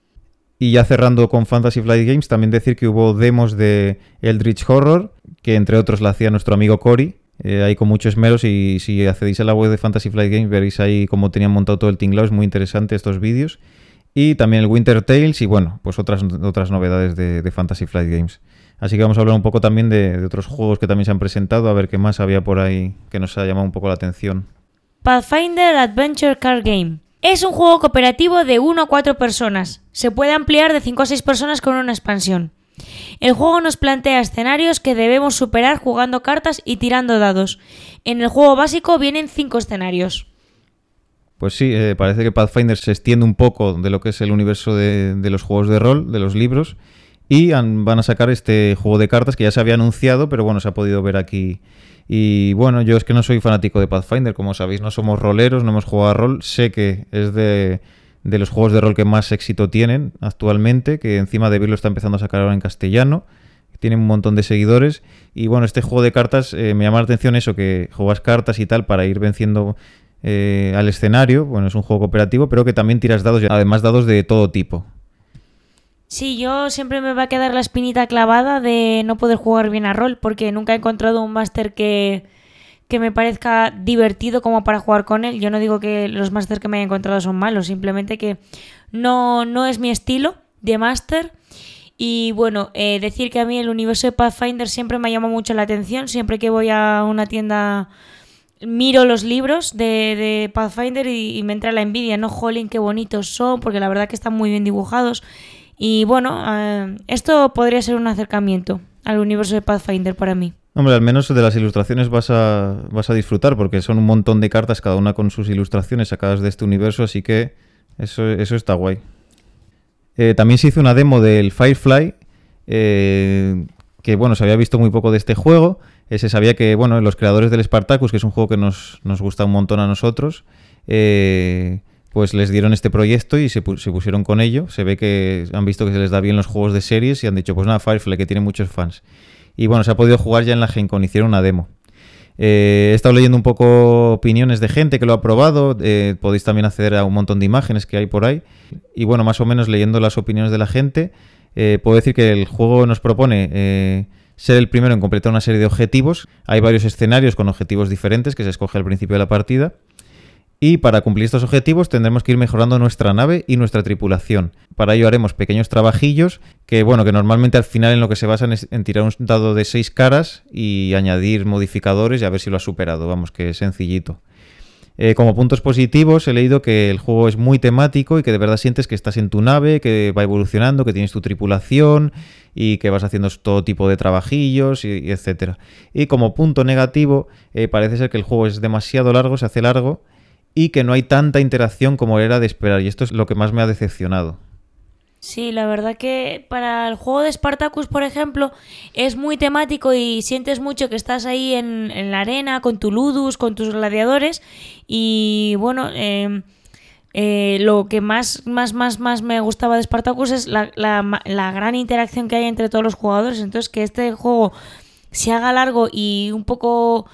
Y ya cerrando con Fantasy Flight Games, también decir que hubo demos de Eldritch Horror, que entre otros la hacía nuestro amigo Cory, eh, ahí con muchos esmeros, y si accedéis a la web de Fantasy Flight Games veréis ahí cómo tenían montado todo el tinglao, es muy interesante estos vídeos. Y también el Winter Tales y bueno, pues otras, otras novedades de, de Fantasy Flight Games. Así que vamos a hablar un poco también de, de otros juegos que también se han presentado, a ver qué más había por ahí que nos ha llamado un poco la atención. Pathfinder Adventure Card Game. Es un juego cooperativo de uno a cuatro personas. Se puede ampliar de cinco a seis personas con una expansión. El juego nos plantea escenarios que debemos superar jugando cartas y tirando dados. En el juego básico vienen cinco escenarios. Pues sí, eh, parece que Pathfinder se extiende un poco de lo que es el universo de, de los juegos de rol, de los libros. Y han, van a sacar este juego de cartas que ya se había anunciado, pero bueno, se ha podido ver aquí. Y bueno, yo es que no soy fanático de Pathfinder, como sabéis, no somos roleros, no hemos jugado a rol. Sé que es de, de los juegos de rol que más éxito tienen actualmente, que encima de lo está empezando a sacar ahora en castellano. Tiene un montón de seguidores. Y bueno, este juego de cartas eh, me llama la atención eso, que juegas cartas y tal para ir venciendo eh, al escenario. Bueno, es un juego cooperativo, pero que también tiras dados, además dados de todo tipo. Sí, yo siempre me va a quedar la espinita clavada de no poder jugar bien a rol, porque nunca he encontrado un máster que, que me parezca divertido como para jugar con él. Yo no digo que los Masters que me haya encontrado son malos, simplemente que no, no es mi estilo de Master. Y bueno, eh, decir que a mí el universo de Pathfinder siempre me ha llamado mucho la atención. Siempre que voy a una tienda miro los libros de, de Pathfinder y, y me entra la envidia, ¿no? Jolín, qué bonitos son, porque la verdad que están muy bien dibujados. Y bueno, eh, esto podría ser un acercamiento al universo de Pathfinder para mí. Hombre, al menos de las ilustraciones vas a, vas a disfrutar, porque son un montón de cartas, cada una con sus ilustraciones sacadas de este universo, así que eso, eso está guay. Eh, también se hizo una demo del Firefly, eh, que bueno, se había visto muy poco de este juego. Eh, se sabía que, bueno, los creadores del Spartacus, que es un juego que nos, nos gusta un montón a nosotros, eh, pues les dieron este proyecto y se, pu- se pusieron con ello. Se ve que han visto que se les da bien los juegos de series y han dicho, pues nada, Firefly, que tiene muchos fans. Y bueno, se ha podido jugar ya en la Gen Con, hicieron una demo. Eh, he estado leyendo un poco opiniones de gente que lo ha probado, eh, podéis también acceder a un montón de imágenes que hay por ahí. Y bueno, más o menos leyendo las opiniones de la gente, eh, puedo decir que el juego nos propone eh, ser el primero en completar una serie de objetivos. Hay varios escenarios con objetivos diferentes que se escoge al principio de la partida. Y para cumplir estos objetivos tendremos que ir mejorando nuestra nave y nuestra tripulación. Para ello haremos pequeños trabajillos que, bueno, que normalmente al final en lo que se basan es en tirar un dado de seis caras y añadir modificadores y a ver si lo has superado. Vamos, que es sencillito. Eh, como puntos positivos he leído que el juego es muy temático y que de verdad sientes que estás en tu nave, que va evolucionando, que tienes tu tripulación y que vas haciendo todo tipo de trabajillos y, y etcétera. Y como punto negativo eh, parece ser que el juego es demasiado largo, se hace largo, y que no hay tanta interacción como era de esperar, y esto es lo que más me ha decepcionado. Sí, la verdad que para el juego de Spartacus, por ejemplo, es muy temático y sientes mucho que estás ahí en, en la arena con tu ludus, con tus gladiadores y bueno, eh, eh, lo que más, más, más, más me gustaba de Spartacus es la, la, la gran interacción que hay entre todos los jugadores, entonces que este juego se haga largo y un poco...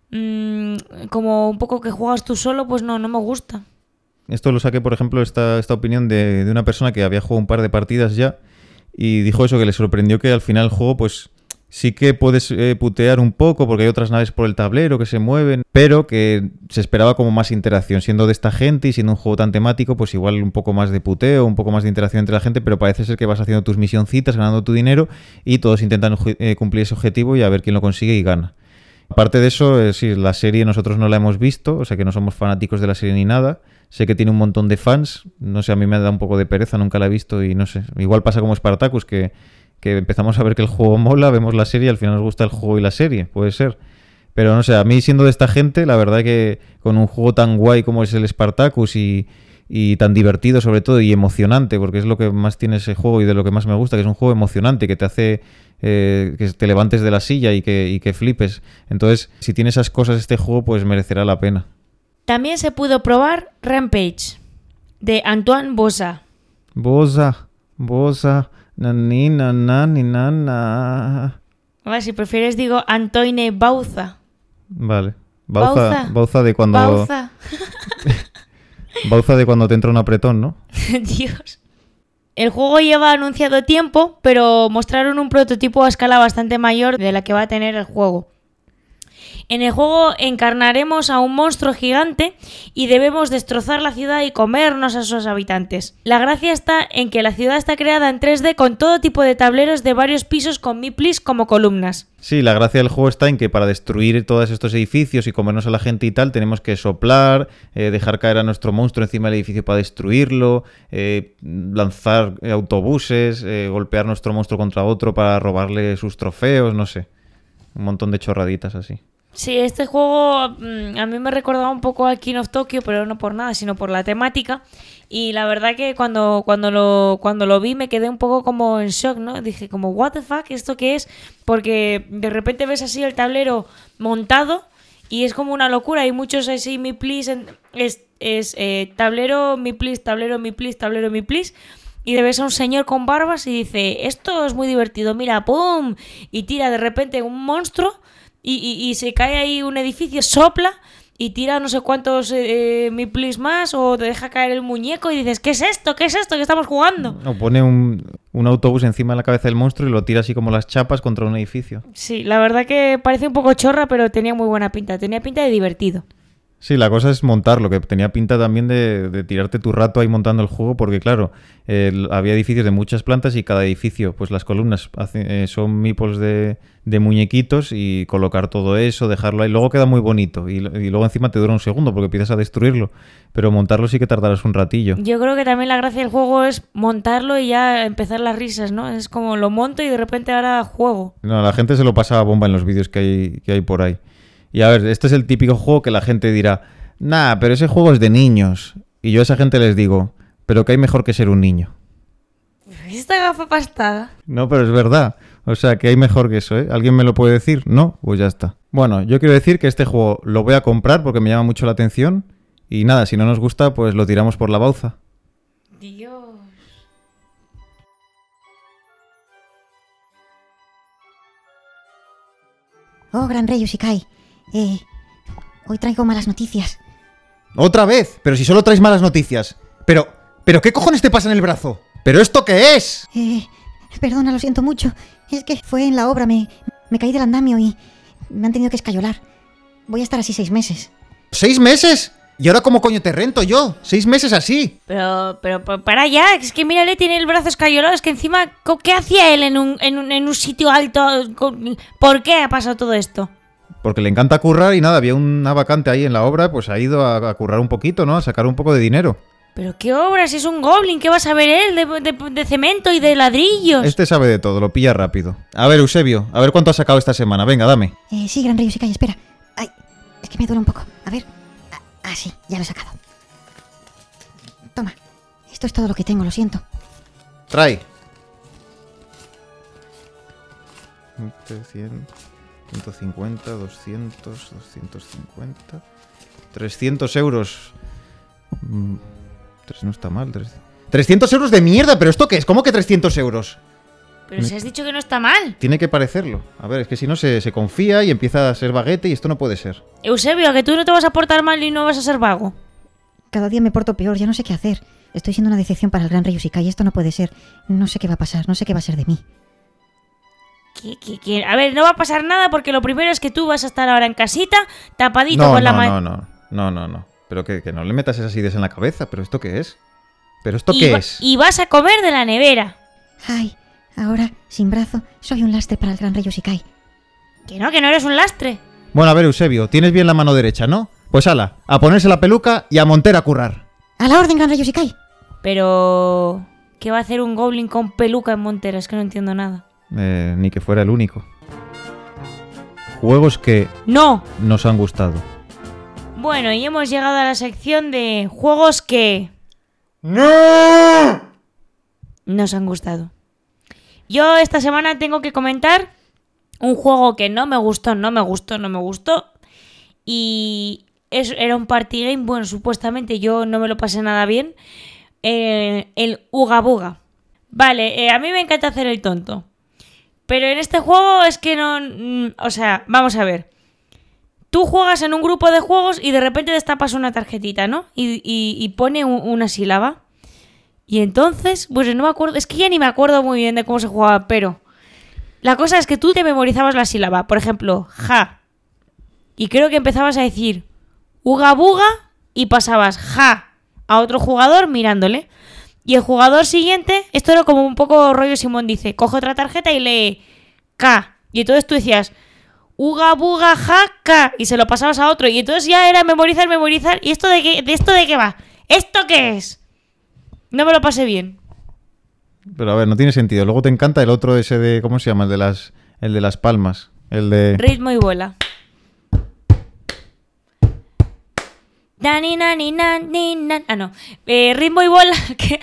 como un poco que juegas tú solo, pues no, no me gusta. Esto lo saqué, por ejemplo, esta, esta opinión de, de una persona que había jugado un par de partidas ya y dijo eso, que le sorprendió que al final el juego, pues sí que puedes eh, putear un poco porque hay otras naves por el tablero que se mueven, pero que se esperaba como más interacción. Siendo de esta gente y siendo un juego tan temático, pues igual un poco más de puteo, un poco más de interacción entre la gente, pero parece ser que vas haciendo tus misioncitas, ganando tu dinero y todos intentan eh, cumplir ese objetivo y a ver quién lo consigue y gana. Aparte de eso, eh, sí, la serie nosotros no la hemos visto, o sea que no somos fanáticos de la serie ni nada. Sé que tiene un montón de fans, no sé, a mí me da un poco de pereza, nunca la he visto y no sé. Igual pasa como Spartacus, que, que empezamos a ver que el juego mola, vemos la serie y al final nos gusta el juego y la serie, puede ser. Pero no sé, a mí siendo de esta gente, la verdad que con un juego tan guay como es el Spartacus y, y tan divertido sobre todo y emocionante, porque es lo que más tiene ese juego y de lo que más me gusta, que es un juego emocionante, que te hace... Eh, que te levantes de la silla y que, y que flipes. Entonces, si tiene esas cosas este juego, pues merecerá la pena. También se pudo probar Rampage, de Antoine Boza. Boza, Boza, nani, nana, ni nana. Vale, si prefieres digo Antoine Bauza. Vale. Bauza, Bauza, Bauza de cuando... Bauza. Bauza de cuando te entra un apretón, ¿no? Dios. El juego lleva anunciado tiempo, pero mostraron un prototipo a escala bastante mayor de la que va a tener el juego. En el juego encarnaremos a un monstruo gigante y debemos destrozar la ciudad y comernos a sus habitantes. La gracia está en que la ciudad está creada en tres D con todo tipo de tableros de varios pisos con meeples como columnas. Sí, la gracia del juego está en que para destruir todos estos edificios y comernos a la gente y tal, tenemos que soplar, eh, dejar caer a nuestro monstruo encima del edificio para destruirlo, eh, lanzar autobuses, eh, golpear nuestro monstruo contra otro para robarle sus trofeos, no sé. Un montón de chorraditas así. Sí, este juego mmm, a mí me recordaba un poco a King of Tokyo, pero no por nada, sino por la temática. Y la verdad que cuando, cuando, lo, cuando lo vi me quedé un poco como en shock, ¿no? Dije como, what the fuck, ¿esto qué es? Porque de repente ves así el tablero montado y es como una locura. Hay muchos así, mi please, es, es eh, tablero, mi please, tablero, mi please, tablero, mi please. Y ves a un señor con barbas y dice, esto es muy divertido, mira, ¡pum! Y tira de repente un monstruo. Y, y, y se cae ahí un edificio, sopla y tira no sé cuántos eh, miplis más o te deja caer el muñeco y dices, ¿qué es esto? ¿Qué es esto que estamos jugando? O pone un, un autobús encima de la cabeza del monstruo y lo tira así como las chapas contra un edificio. Sí, la verdad que parece un poco chorra, pero tenía muy buena pinta. Tenía pinta de divertido. Sí, la cosa es montarlo, que tenía pinta también de, de tirarte tu rato ahí montando el juego, porque claro, eh, había edificios de muchas plantas y cada edificio, pues las columnas hace, eh, son meeples de, de muñequitos y colocar todo eso, dejarlo ahí, luego queda muy bonito y, y luego encima te dura un segundo porque empiezas a destruirlo, pero montarlo sí que tardarás un ratillo. Yo creo que también la gracia del juego es montarlo y ya empezar las risas, ¿no? Es como lo monto y de repente ahora juego. No, la gente se lo pasa a bomba en los vídeos que hay, que hay por ahí. Y a ver, este es el típico juego que la gente dirá, nah, pero ese juego es de niños. Y yo a esa gente les digo, pero que hay mejor que ser un niño. Esta gafa pastada. No, pero es verdad. O sea, que hay mejor que eso, ¿eh? ¿Alguien me lo puede decir? No, pues ya está. Bueno, yo quiero decir que este juego lo voy a comprar porque me llama mucho la atención. Y nada, si no nos gusta, pues lo tiramos por la bauza. Dios. Oh, Gran Rey Yoshikai. Eh, hoy traigo malas noticias. ¡Otra vez! Pero si solo traes malas noticias. Pero, ¿pero qué cojones te pasa en el brazo? ¿Pero esto qué es? Eh, perdona, lo siento mucho. Es que fue en la obra, me, me caí del andamio y me han tenido que escayolar. Voy a estar así seis meses. ¿Seis meses? ¿Y ahora cómo coño te rento yo? ¿Seis meses así? Pero, pero, pero para ya, es que mírale, tiene el brazo escayolado, es que encima, ¿qué hacía él en un, en un, en un sitio alto? ¿Por qué ha pasado todo esto? Porque le encanta currar y nada, había una vacante ahí en la obra, pues ha ido a, a currar un poquito, ¿no? A sacar un poco de dinero. ¿Pero qué obras? Es un goblin, ¿qué va a saber él de, de, de cemento y de ladrillos? Este sabe de todo, lo pilla rápido. A ver, Eusebio, a ver cuánto has sacado esta semana, venga, dame. Eh, sí, Gran Rey Yoshikai, espera. Ay, es que me duele un poco. A ver. Ah, ah, sí, ya lo he sacado. Toma. Esto es todo lo que tengo, lo siento. Trae. cien, ciento cincuenta, doscientos, doscientos cincuenta... trescientos euros. Mm, tres, no está mal. tres... ¡trescientos euros de mierda! ¿Pero esto qué es? ¿Cómo que trescientos euros? Pero si has dicho que no está mal. Tiene que parecerlo. A ver, es que si no se, se confía y empieza a ser baguete y esto no puede ser. Eusebio, que tú no te vas a portar mal y no vas a ser vago. Cada día me porto peor, ya no sé qué hacer. Estoy siendo una decepción para el Gran Rey Yoshikai, esto no puede ser. No sé qué va a pasar, no sé qué va a ser de mí. ¿Qué, qué, qué? A ver, no va a pasar nada porque lo primero es que tú vas a estar ahora en casita, tapadito No, con la no, mano. no, no, no, no, no. Pero que, que no le metas esas ideas en la cabeza. ¿Pero esto qué es? ¿Pero esto y qué va- es? Y vas a comer de la nevera. Ay, ahora, sin brazo, soy un lastre para el Gran Rey Yoshikai. Que no, que no eres un lastre. Bueno, a ver, Eusebio, tienes bien la mano derecha, ¿no? Pues ala, a ponerse la peluca y a Montera a currar. ¡A la orden, Gran Rey Yoshikai! Pero... ¿qué va a hacer un goblin con peluca en Montera? Es que no entiendo nada. Eh, ni que fuera el único. Juegos que ¡No! nos han gustado. Bueno, y hemos llegado a la sección de juegos que... ¡No! nos han gustado. Yo esta semana tengo que comentar un juego que no me gustó, no me gustó, no me gustó. Y es, era un party game, bueno, supuestamente yo no me lo pasé nada bien. Eh, el Uga Buga. Vale, eh, a mí me encanta hacer el tonto. Pero en este juego es que no... mm, o sea, vamos a ver. Tú juegas en un grupo de juegos y de repente destapas una tarjetita, ¿no? Y, y, y pone un, una sílaba. Y entonces, pues no me acuerdo... es que ya ni me acuerdo muy bien de cómo se jugaba, pero... la cosa es que tú te memorizabas la sílaba. Por ejemplo, ja. Y creo que empezabas a decir Uga Buga y pasabas ja a otro jugador mirándole. Y el jugador siguiente, esto era como un poco rollo Simón dice, coge otra tarjeta y lee K. Y entonces tú decías Uga Buga ja K y se lo pasabas a otro. Y entonces ya era memorizar, memorizar. ¿Y esto de qué, de esto de qué va? ¿Esto qué es? No me lo pasé bien. Pero a ver, no tiene sentido. Luego te encanta el otro ese de... ¿cómo se llama? El de las, el de las palmas. El de... Ritmo y bola. Dani, nani, nani, nan. Ah, no. Eh, ritmo y bola. ¿Qué?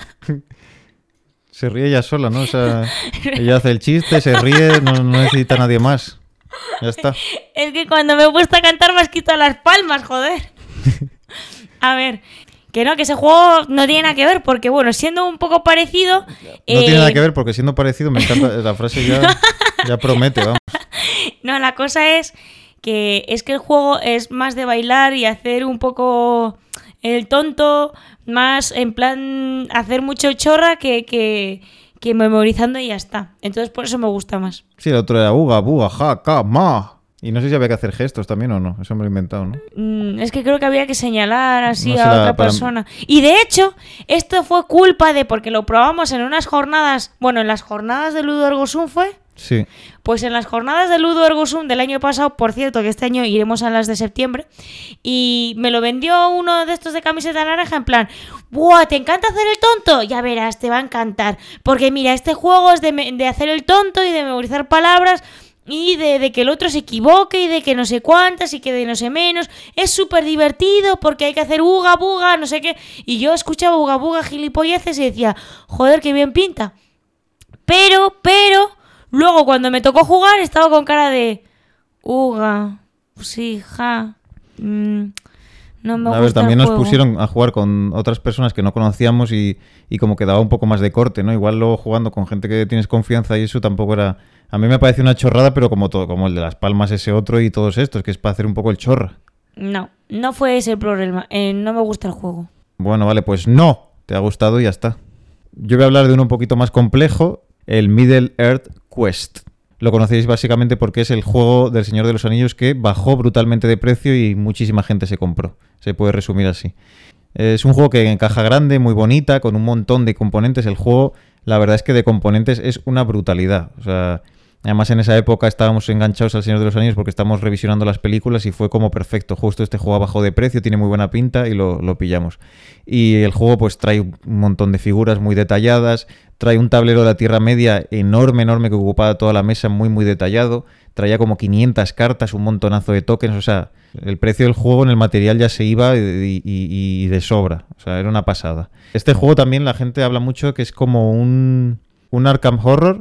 Se ríe ella sola, ¿no? O sea, ella hace el chiste, se ríe, no, no necesita a nadie más. Ya está. Es que cuando me he puesto a cantar me has quitado las palmas, joder. A ver, que no, que ese juego no tiene nada que ver, porque bueno, siendo un poco parecido... No eh, tiene nada que ver porque siendo parecido me encanta, la frase ya, ya promete, vamos. No, la cosa es que es que el juego es más de bailar y hacer un poco el tonto, más en plan hacer mucho chorra que, que, que memorizando y ya está. Entonces por eso me gusta más. Sí, el otro era uga, buga, ja, ka, ma. Y no sé si había que hacer gestos también o no. Eso me lo he inventado, ¿no? Mm, es que creo que había que señalar así No a será otra para- persona. Y de hecho, esto fue culpa de... Porque lo probamos en unas jornadas... Bueno, en las jornadas de Ludo Ergo Sum fue... Sí. Pues en las jornadas de Ludo Ergo Sum del año pasado, por cierto, que este año iremos a las de septiembre, y me lo vendió uno de estos de camiseta naranja en plan, ¡buah, te encanta hacer el tonto! Ya verás, te va a encantar. Porque mira, este juego es de, me- de hacer el tonto y de memorizar palabras y de, de que el otro se equivoque y de que no sé cuántas y que de no sé menos. Es súper divertido porque hay que hacer uga, buga, no sé qué. Y yo escuchaba uga, buga, gilipolleces y decía, joder, qué bien pinta. Pero, pero... Luego, cuando me tocó jugar, estaba con cara de... Uga, sí, ja... mm, no me A gusta ver, también el nos juego. pusieron a jugar con otras personas que no conocíamos y, y como que daba un poco más de corte, ¿no? Igual luego jugando con gente que tienes confianza y eso tampoco era... A mí me parece una chorrada, pero como todo, como el de Las Palmas ese otro y todos estos, que es para hacer un poco el chorra. No, no fue ese el problema. Eh, no me gusta el juego. Bueno, vale, pues no. Te ha gustado y ya está. Yo voy a hablar de uno un poquito más complejo, el Middle Earth Quest. Lo conocéis básicamente porque es el juego del Señor de los Anillos que bajó brutalmente de precio y muchísima gente se compró. Se puede resumir así. Es un juego que encaja grande, muy bonita, con un montón de componentes. El juego, la verdad es que de componentes es una brutalidad. O sea, además en esa época estábamos enganchados al Señor de los Anillos porque estábamos revisionando las películas y fue como perfecto. Justo este juego bajó de precio, tiene muy buena pinta y lo, lo pillamos. Y el juego pues trae un montón de figuras muy detalladas, trae un tablero de la Tierra Media enorme, enorme que ocupaba toda la mesa, muy, muy detallado. Traía como quinientas cartas, un montonazo de tokens, o sea, el precio del juego en el material ya se iba y, y, y de sobra, o sea, era una pasada. Este juego también la gente habla mucho que es como un, un Arkham Horror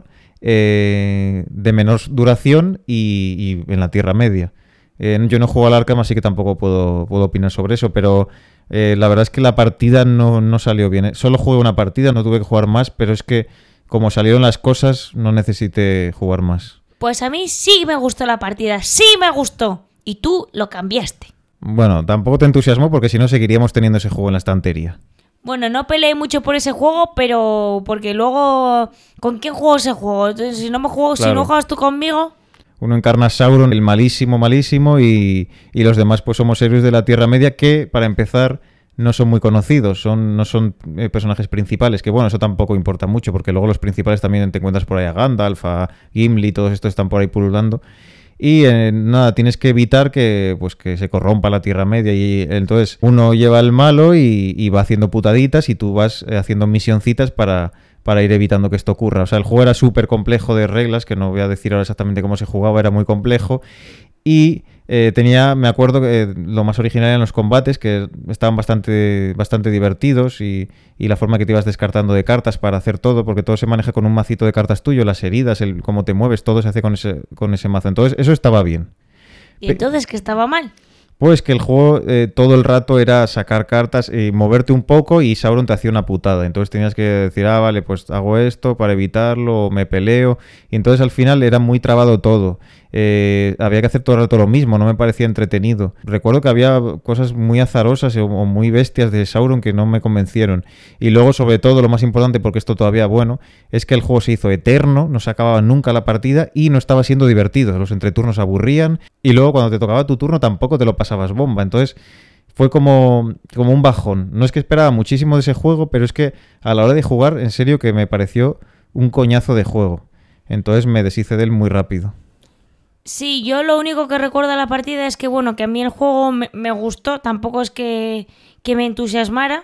eh, de menor duración y, y en la Tierra Media. Eh, yo no juego al Arkham, así que tampoco puedo, puedo opinar sobre eso, pero eh, la verdad es que la partida no, no salió bien. Solo jugué una partida, no tuve que jugar más, pero es que como salieron las cosas, no necesité jugar más. Pues a mí sí me gustó la partida, sí me gustó. Y tú lo cambiaste. Bueno, tampoco te entusiasmó porque si no seguiríamos teniendo ese juego en la estantería. Bueno, no peleé mucho por ese juego, pero porque luego... ¿Con quién juego ese juego? Entonces, si no me juego, Claro. si no juegas tú conmigo... Uno encarna a Sauron, el malísimo, malísimo, y, y los demás pues somos héroes de la Tierra Media que, para empezar, no son muy conocidos, son no son eh, personajes principales, que bueno, eso tampoco importa mucho, porque luego los principales también te encuentras por ahí a Gandalf, a Gimli, todos estos están por ahí pululando. Y eh, nada, tienes que evitar que pues que se corrompa la Tierra Media y entonces uno lleva el malo y, y va haciendo putaditas y tú vas eh, haciendo misioncitas para, para ir evitando que esto ocurra. O sea, el juego era súper complejo de reglas, que no voy a decir ahora exactamente cómo se jugaba, era muy complejo. Y eh, tenía, me acuerdo que eh, lo más original eran los combates, que estaban bastante, bastante divertidos y, y la forma que te ibas descartando de cartas para hacer todo, porque todo se maneja con un macito de cartas tuyo, las heridas, el cómo te mueves, todo se hace con ese, con ese mazo. Entonces, eso estaba bien. ¿Y entonces qué estaba mal? Pues que el juego eh, todo el rato era sacar cartas y moverte un poco y Sauron te hacía una putada. Entonces tenías que decir, ah, vale, pues hago esto para evitarlo, o me peleo. Y entonces al final era muy trabado todo. Eh, había que hacer todo el rato lo mismo, no me parecía entretenido. Recuerdo que había cosas muy azarosas o, o muy bestias de Sauron que no me convencieron. Y luego, sobre todo, lo más importante, porque esto todavía bueno, es que el juego se hizo eterno, no se acababa nunca la partida y no estaba siendo divertido. Los entreturnos aburrían y luego cuando te tocaba tu turno tampoco te lo pasabas bomba. Entonces fue como, como un bajón. No es que esperaba muchísimo de ese juego, pero es que a la hora de jugar, en serio que me pareció un coñazo de juego. Entonces me deshice de él muy rápido. Sí, yo lo único que recuerdo de la partida es que, bueno, que a mí el juego me, me gustó, tampoco es que, que me entusiasmara,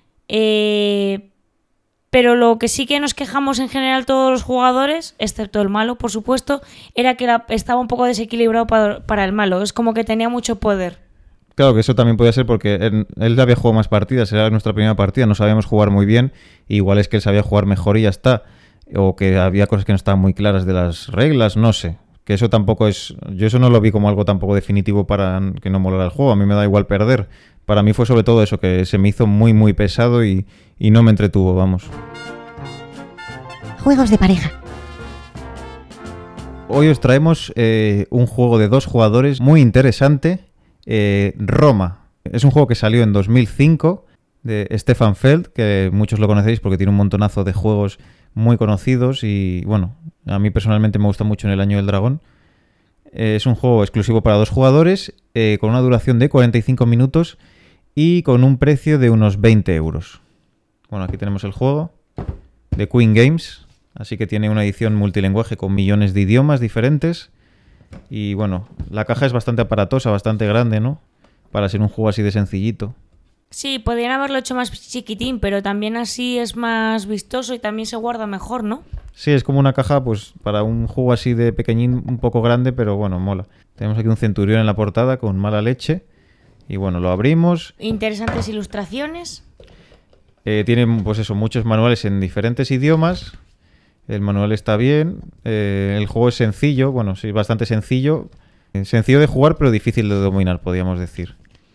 eh, pero lo que sí que nos quejamos en general todos los jugadores, excepto el malo, por supuesto, era que era, estaba un poco desequilibrado para, para el malo, es como que tenía mucho poder. Claro que eso también podía ser porque él, él había jugado más partidas, era nuestra primera partida, no sabíamos jugar muy bien, igual es que él sabía jugar mejor y ya está, o que había cosas que no estaban muy claras de las reglas, no sé. Que eso tampoco es... Yo eso no lo vi como algo tampoco definitivo para que no molara el juego. A mí me da igual perder. Para mí fue sobre todo eso, que se me hizo muy, muy pesado y, y no me entretuvo, vamos. Juegos de pareja. Hoy os traemos eh, un juego de dos jugadores muy interesante, eh, Roma. Es un juego que salió en dos mil cinco de Stefan Feld, que muchos lo conocéis porque tiene un montonazo de juegos muy conocidos y bueno, a mí personalmente me gusta mucho en el Año del Dragón. Eh, es un juego exclusivo para dos jugadores, eh, con una duración de cuarenta y cinco minutos y con un precio de unos veinte euros. Bueno, aquí tenemos el juego de Queen Games. Así que tiene una edición multilingüe con millones de idiomas diferentes. Y bueno, la caja es bastante aparatosa, bastante grande, ¿no? Para ser un juego así de sencillito. Sí, podrían haberlo hecho más chiquitín, pero también así es más vistoso y también se guarda mejor, ¿no? Sí, es como una caja, pues, para un juego así de pequeñín, un poco grande, pero bueno, mola. Tenemos aquí un centurión en la portada con mala leche. Y bueno, lo abrimos. Interesantes ilustraciones. Eh, tiene, pues eso, muchos manuales en diferentes idiomas. El manual está bien, eh, el juego es sencillo, bueno, sí, bastante sencillo. Eh, sencillo de jugar, pero difícil de dominar, podríamos decir.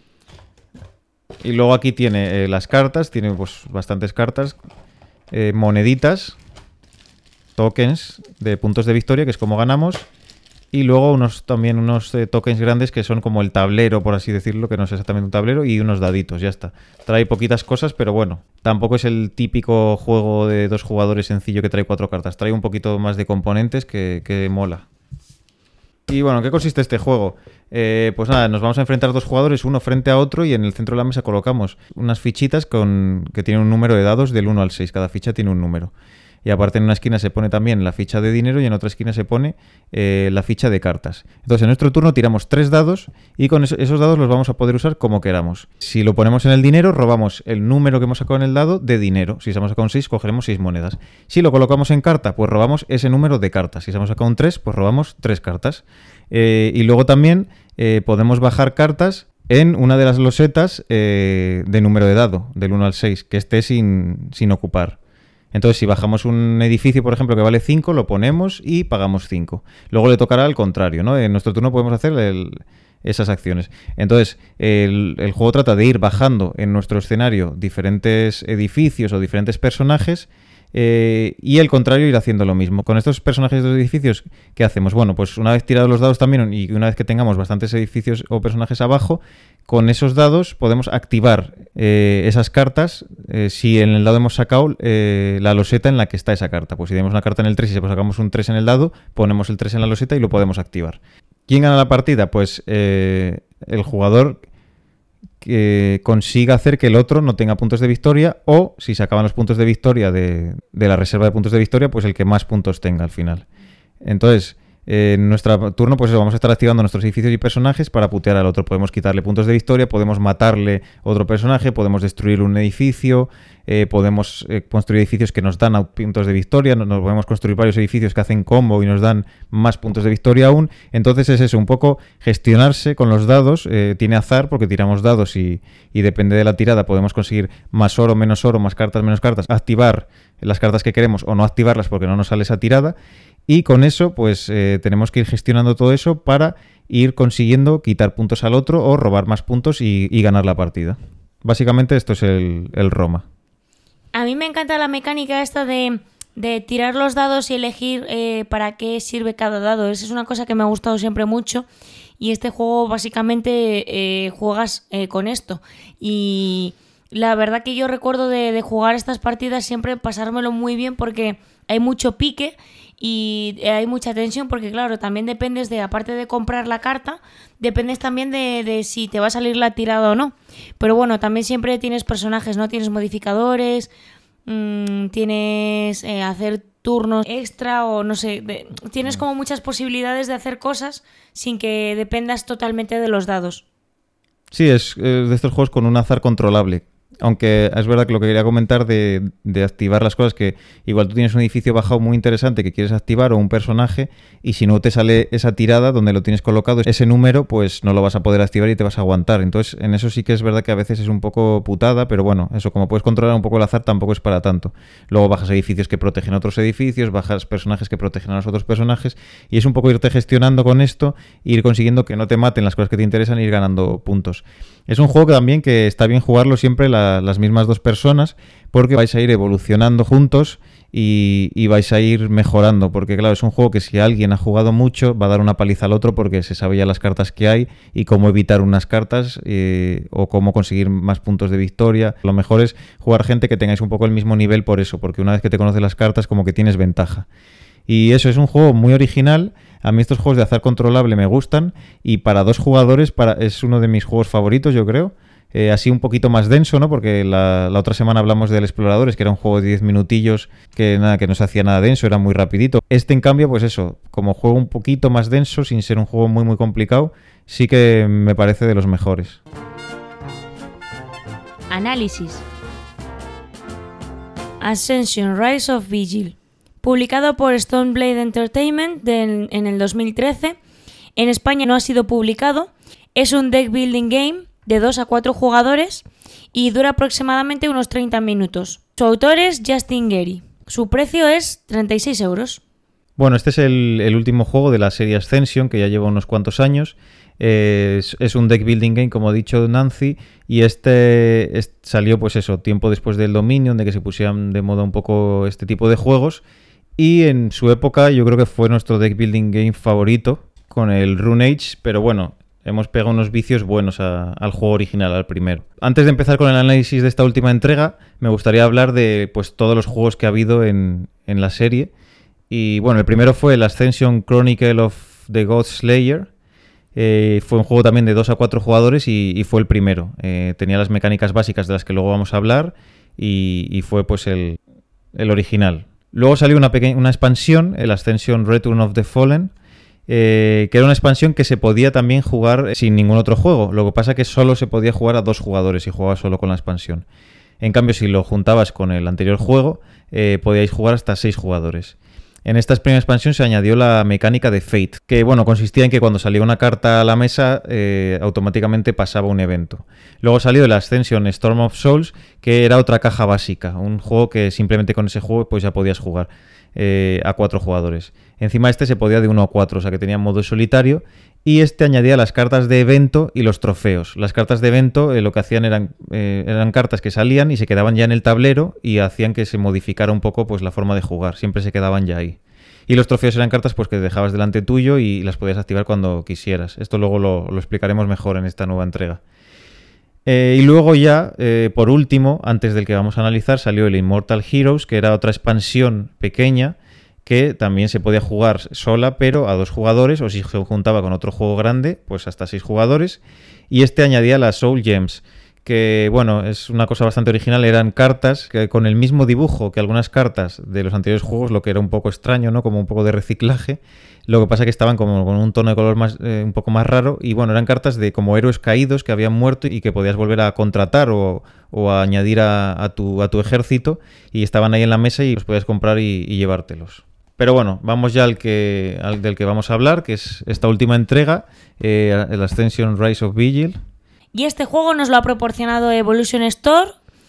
Y luego aquí tiene eh, las cartas, tiene pues bastantes cartas, eh, moneditas, tokens de puntos de victoria, que es como ganamos. Y luego unos también unos eh, tokens grandes que son como el tablero, por así decirlo, que no es exactamente un tablero, y unos daditos, ya está. Trae poquitas cosas, pero bueno, tampoco es el típico juego de dos jugadores sencillo que trae cuatro cartas. Trae un poquito más de componentes que, que mola. Y bueno, ¿en qué consiste este juego? Eh, pues nada, nos vamos a enfrentar dos jugadores, uno frente a otro, y en el centro de la mesa colocamos unas fichitas con que tienen un número de dados del uno al seis. Cada ficha tiene un número. Y aparte en una esquina se pone también la ficha de dinero y en otra esquina se pone eh, la ficha de cartas. Entonces en nuestro turno tiramos tres dados y con eso, esos dados los vamos a poder usar como queramos. Si lo ponemos en el dinero, robamos el número que hemos sacado en el dado de dinero. Si se hemos sacado un seis, cogeremos seis monedas. Si lo colocamos en carta, pues robamos ese número de cartas. Si se hemos sacado un tres, pues robamos tres cartas. Eh, y luego también eh, podemos bajar cartas en una de las losetas eh, de número de dado, del uno al seis, que esté sin, sin ocupar. Entonces, si bajamos un edificio, por ejemplo, que vale cinco, lo ponemos y pagamos cinco. Luego le tocará al contrario, ¿no? En nuestro turno podemos hacer el, esas acciones. Entonces, el, el juego trata de ir bajando en nuestro escenario diferentes edificios o diferentes personajes eh, y el contrario ir haciendo lo mismo. Con estos personajes de los edificios, ¿qué hacemos? Bueno, pues una vez tirados los dados también y una vez que tengamos bastantes edificios o personajes abajo, con esos dados podemos activar eh, esas cartas eh, si en el dado hemos sacado eh, la loseta en la que está esa carta. Pues si tenemos una carta en el tres y si sacamos un tres en el dado, ponemos el tres en la loseta y lo podemos activar. ¿Quién gana la partida? Pues eh, el jugador que consiga hacer que el otro no tenga puntos de victoria, o si se acaban los puntos de victoria de, de la reserva de puntos de victoria, pues el que más puntos tenga al final. Entonces, eh, en nuestro turno, pues eso, vamos a estar activando nuestros edificios y personajes para putear al otro. Podemos quitarle puntos de victoria, podemos matarle otro personaje, podemos destruir un edificio, eh, podemos eh, construir edificios que nos dan puntos de victoria, nos, nos podemos construir varios edificios que hacen combo y nos dan más puntos de victoria aún. Entonces es eso, un poco gestionarse con los dados. Eh, tiene azar porque tiramos dados y, y depende de la tirada podemos conseguir más oro, menos oro, más cartas, menos cartas, activar las cartas que queremos o no activarlas porque no nos sale esa tirada. Y con eso, pues eh, tenemos que ir gestionando todo eso para ir consiguiendo quitar puntos al otro o robar más puntos y, y ganar la partida. Básicamente esto es el, el Roma. A mí me encanta la mecánica esta de, de tirar los dados y elegir eh, para qué sirve cada dado. Esa es una cosa que me ha gustado siempre mucho. Y este juego básicamente eh, juegas eh, con esto. Y la verdad que yo recuerdo de, de jugar estas partidas siempre pasármelo muy bien porque hay mucho pique y hay mucha tensión porque claro, también dependes de, aparte de comprar la carta, dependes también de, de si te va a salir la tirada o no. Pero bueno, también siempre tienes personajes, ¿no? Tienes modificadores, mmm, tienes eh, hacer turnos extra o no sé, de, tienes como muchas posibilidades de hacer cosas sin que dependas totalmente de los dados. Sí, es, es de estos juegos con un azar controlable. Aunque es verdad que lo que quería comentar de, de activar las cosas, que igual tú tienes un edificio bajado muy interesante que quieres activar o un personaje y si no te sale esa tirada donde lo tienes colocado, ese número, pues no lo vas a poder activar y te vas a aguantar. Entonces en eso sí que es verdad que a veces es un poco putada, pero bueno, eso como puedes controlar un poco el azar tampoco es para tanto. Luego bajas edificios que protegen a otros edificios, bajas personajes que protegen a los otros personajes y es un poco irte gestionando con esto e ir consiguiendo que no te maten las cosas que te interesan e ir ganando puntos. Es un juego que también que está bien jugarlo siempre la, las mismas dos personas porque vais a ir evolucionando juntos y, y vais a ir mejorando, porque claro, es un juego que si alguien ha jugado mucho va a dar una paliza al otro porque se sabe ya las cartas que hay y cómo evitar unas cartas eh, o cómo conseguir más puntos de victoria. Lo mejor es jugar gente que tengáis un poco el mismo nivel por eso, porque una vez que te conoces las cartas como que tienes ventaja. Y eso, es un juego muy original. A mí estos juegos de azar controlable me gustan y para dos jugadores para, es uno de mis juegos favoritos, yo creo. Eh, así un poquito más denso, ¿no? Porque la, la otra semana hablamos del Exploradores, que era un juego de diez minutillos que nada, que no se hacía nada denso, era muy rapidito. Este, en cambio, pues eso, como juego un poquito más denso, sin ser un juego muy muy complicado, sí que me parece de los mejores. Análisis. Ascension Rise of Vigil. Publicado por Stoneblade Entertainment de, en el dos mil trece. En España no ha sido publicado. Es un deck building game de dos a cuatro jugadores y dura aproximadamente unos treinta minutos. Su autor es Justin Gary. Su precio es treinta y seis euros. Bueno, este es el, el último juego de la serie Ascension, que ya lleva unos cuantos años. Eh, es, es un deck building game, como ha dicho Nancy, y este es, salió pues eso, tiempo después del Dominion, de que se pusieran de moda un poco este tipo de juegos. Y en su época yo creo que fue nuestro deck building game favorito, con el Rune-Age, pero bueno, hemos pegado unos vicios buenos a, al juego original, al primero. Antes de empezar con el análisis de esta última entrega, me gustaría hablar de pues todos los juegos que ha habido en, en la serie. Y bueno, el primero fue el Ascension Chronicle of the God Slayer. Eh, fue un juego también de dos a cuatro jugadores y, y fue el primero. Eh, tenía las mecánicas básicas de las que luego vamos a hablar y, y fue pues el, el original. Luego salió una, peque- una expansión, el Ascension Return of the Fallen, Eh, que era una expansión que se podía también jugar sin ningún otro juego. Lo que pasa es que solo se podía jugar a dos jugadores y jugabas solo con la expansión. En cambio, si lo juntabas con el anterior juego, eh, podíais jugar hasta seis jugadores. En esta primera expansión se añadió la mecánica de Fate, que bueno, consistía en que cuando salía una carta a la mesa, eh, automáticamente pasaba un evento. Luego salió el Ascension Storm of Souls, que era otra caja básica, un juego que simplemente con ese juego pues ya podías jugar eh, a cuatro jugadores. Encima este se podía de uno a cuatro, o sea que tenía modo solitario, y este añadía las cartas de evento y los trofeos. Las cartas de evento eh, lo que hacían eran, eh, eran cartas que salían y se quedaban ya en el tablero y hacían que se modificara un poco pues la forma de jugar, siempre se quedaban ya ahí. Y los trofeos eran cartas pues que dejabas delante tuyo y las podías activar cuando quisieras. Esto luego lo, lo explicaremos mejor en esta nueva entrega. Eh, y luego ya, eh, por último, antes del que vamos a analizar, salió el Immortal Heroes, que era otra expansión pequeña que también se podía jugar sola, pero a dos jugadores, o si se juntaba con otro juego grande, pues hasta seis jugadores. Y este añadía las Soul Gems, que bueno, es una cosa bastante original. Eran cartas que con el mismo dibujo que algunas cartas de los anteriores juegos, lo que era un poco extraño, ¿no? Como un poco de reciclaje. Lo que pasa es que estaban como con un tono de color más eh, un poco más raro. Y bueno, eran cartas de como héroes caídos que habían muerto y que podías volver a contratar o, o a añadir a, a, tu, a tu ejército. Y estaban ahí en la mesa y los podías comprar y, y llevártelos. Pero bueno, vamos ya al que al del que vamos a hablar, que es esta última entrega, eh, el Ascension Rise of Vigil. Y este juego nos lo ha proporcionado Evolution Store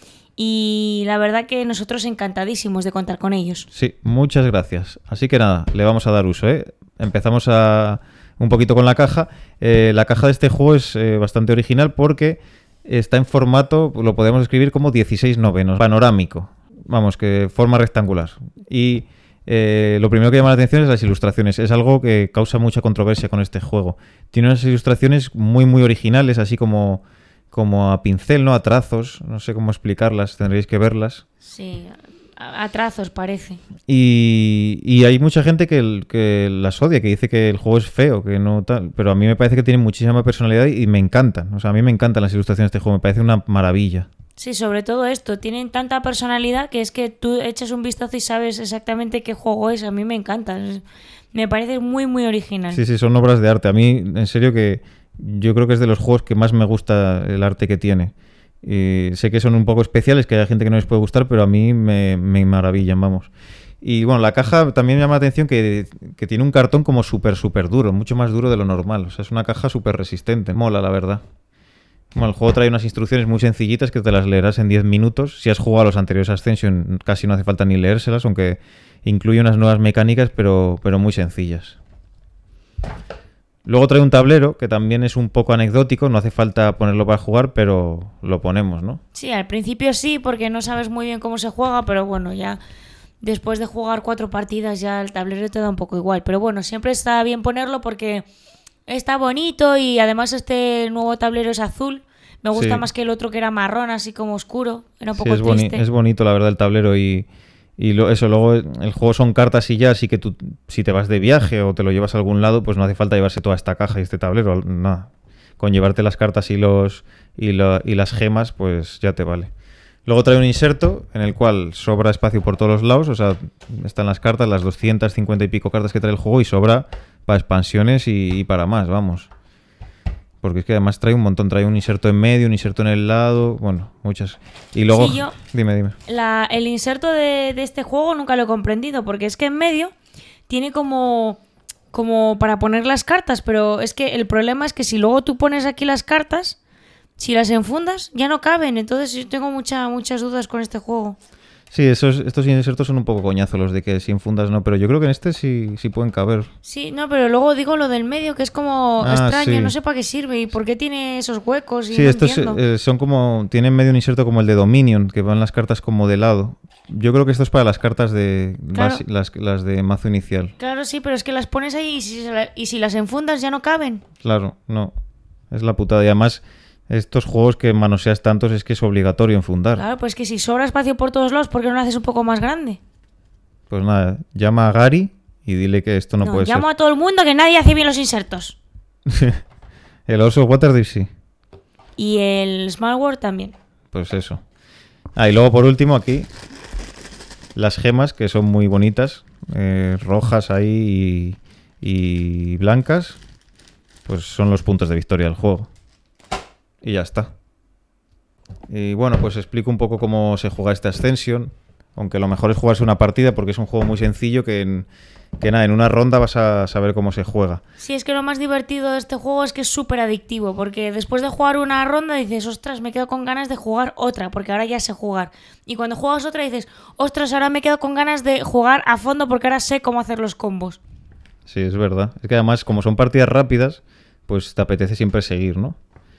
y la verdad que nosotros encantadísimos de contar con ellos. Sí, muchas gracias. Así que nada, le vamos a dar uso, ¿eh? Empezamos a un poquito con la caja. Eh, la caja de este juego es eh, bastante original porque está en formato, lo podemos escribir como dieciséis novenos, panorámico. Vamos, que forma rectangular. Y Eh, lo primero que llama la atención es las ilustraciones. Es algo que causa mucha controversia con este juego. Tiene unas ilustraciones muy muy originales, así como, como a pincel, ¿no? A trazos. No sé cómo explicarlas, tendréis que verlas. Sí, a, a trazos parece. Y, y hay mucha gente que, que las odia, que dice que el juego es feo, que no tal. Pero a mí me parece que tiene muchísima personalidad y me encantan. O sea, a mí me encantan las ilustraciones de este juego, me parece una maravilla. Sí, sobre todo esto, tienen tanta personalidad que es que tú echas un vistazo y sabes exactamente qué juego es. A mí me encanta, me parece muy muy original. Sí, sí, son obras de arte. A mí, en serio, que yo creo que es de los juegos que más me gusta el arte que tiene. Y sé que son un poco especiales, que hay gente que no les puede gustar, pero a mí me, me maravillan, vamos. Y bueno, la caja también me llama la atención que, que tiene un cartón como súper, súper duro, mucho más duro de lo normal. O sea, es una caja súper resistente, mola, la verdad. Bueno, el juego trae unas instrucciones muy sencillitas que te las leerás en diez minutos. Si has jugado a los anteriores Ascension, casi no hace falta ni leérselas, aunque incluye unas nuevas mecánicas, pero, pero muy sencillas. Luego trae un tablero, que también es un poco anecdótico, no hace falta ponerlo para jugar, pero lo ponemos, ¿no? Sí, al principio sí, porque no sabes muy bien cómo se juega, pero bueno, ya después de jugar cuatro partidas ya el tablero te da un poco igual. Pero bueno, siempre está bien ponerlo porque está bonito y además este nuevo tablero es azul. Me gusta Sí. más que el otro que era marrón, así como oscuro. Era un Sí, poco es, boni- triste. es bonito, la verdad, el tablero y, y lo- eso, luego el juego son cartas y ya, así que tú, si te vas de viaje o te lo llevas a algún lado, pues no hace falta llevarse toda esta caja y este tablero, nada. Con llevarte las cartas y, los, y, lo- y las gemas, pues ya te vale. Luego trae un inserto en el cual sobra espacio por todos los lados, o sea, están las cartas, las doscientas cincuenta y pico cartas que trae el juego y sobra para expansiones y, y para más, vamos. Porque es que además trae un montón, trae un inserto en medio, un inserto en el lado, bueno, muchas. Y luego, Sí, yo- dime, dime. La- el inserto de, de este juego nunca lo he comprendido, porque es que en medio tiene como, como para poner las cartas, pero es que el problema es que si luego tú pones aquí las cartas, si las enfundas, ya no caben. Entonces yo tengo mucha, muchas dudas con este juego. Sí, esos, estos insertos son un poco coñazo los de que sin fundas no, pero yo creo que en este sí, sí pueden caber. Sí, no, pero luego digo lo del medio, que es como Ah, extraño, sí. no sé para qué sirve y por qué tiene esos huecos y Sí, no estos entiendo. eh, son como, tienen medio un inserto como el de Dominion, que van las cartas como de lado. Yo creo que esto es para las cartas de Claro. basi- las, las de mazo inicial. Claro, sí, pero es que las pones ahí y si, se la- y si las enfundas ya no caben. Claro, no. Es la putada. Y además, estos juegos que manoseas tantos es que es obligatorio enfundar. Claro, pues que si sobra espacio por todos lados, ¿por qué no lo haces un poco más grande? Pues nada, llama a Gary y dile que esto no, No, puede llamo a todo el mundo que nadie hace bien los insertos. ser. El oso Waterdeep sí. Y el Small World también. Pues eso. Ah, y luego por último aquí, las gemas, que son muy bonitas, eh, rojas ahí y, y blancas, pues son los puntos de victoria del juego. Y ya está. Y bueno, pues explico un poco cómo se juega esta Ascension, aunque lo mejor es jugarse una partida porque es un juego muy sencillo que, en, que nada, en una ronda vas a saber cómo se juega. Sí, es que lo más divertido de este juego es que es súper adictivo, porque después de jugar una ronda dices, ostras, me quedo con ganas de jugar otra, porque ahora ya sé jugar. Y cuando juegas otra dices, ostras, ahora me quedo con ganas de jugar a fondo porque ahora sé cómo hacer los combos. Sí, es verdad. Es que además, como son partidas rápidas, pues te apetece siempre seguir, ¿no?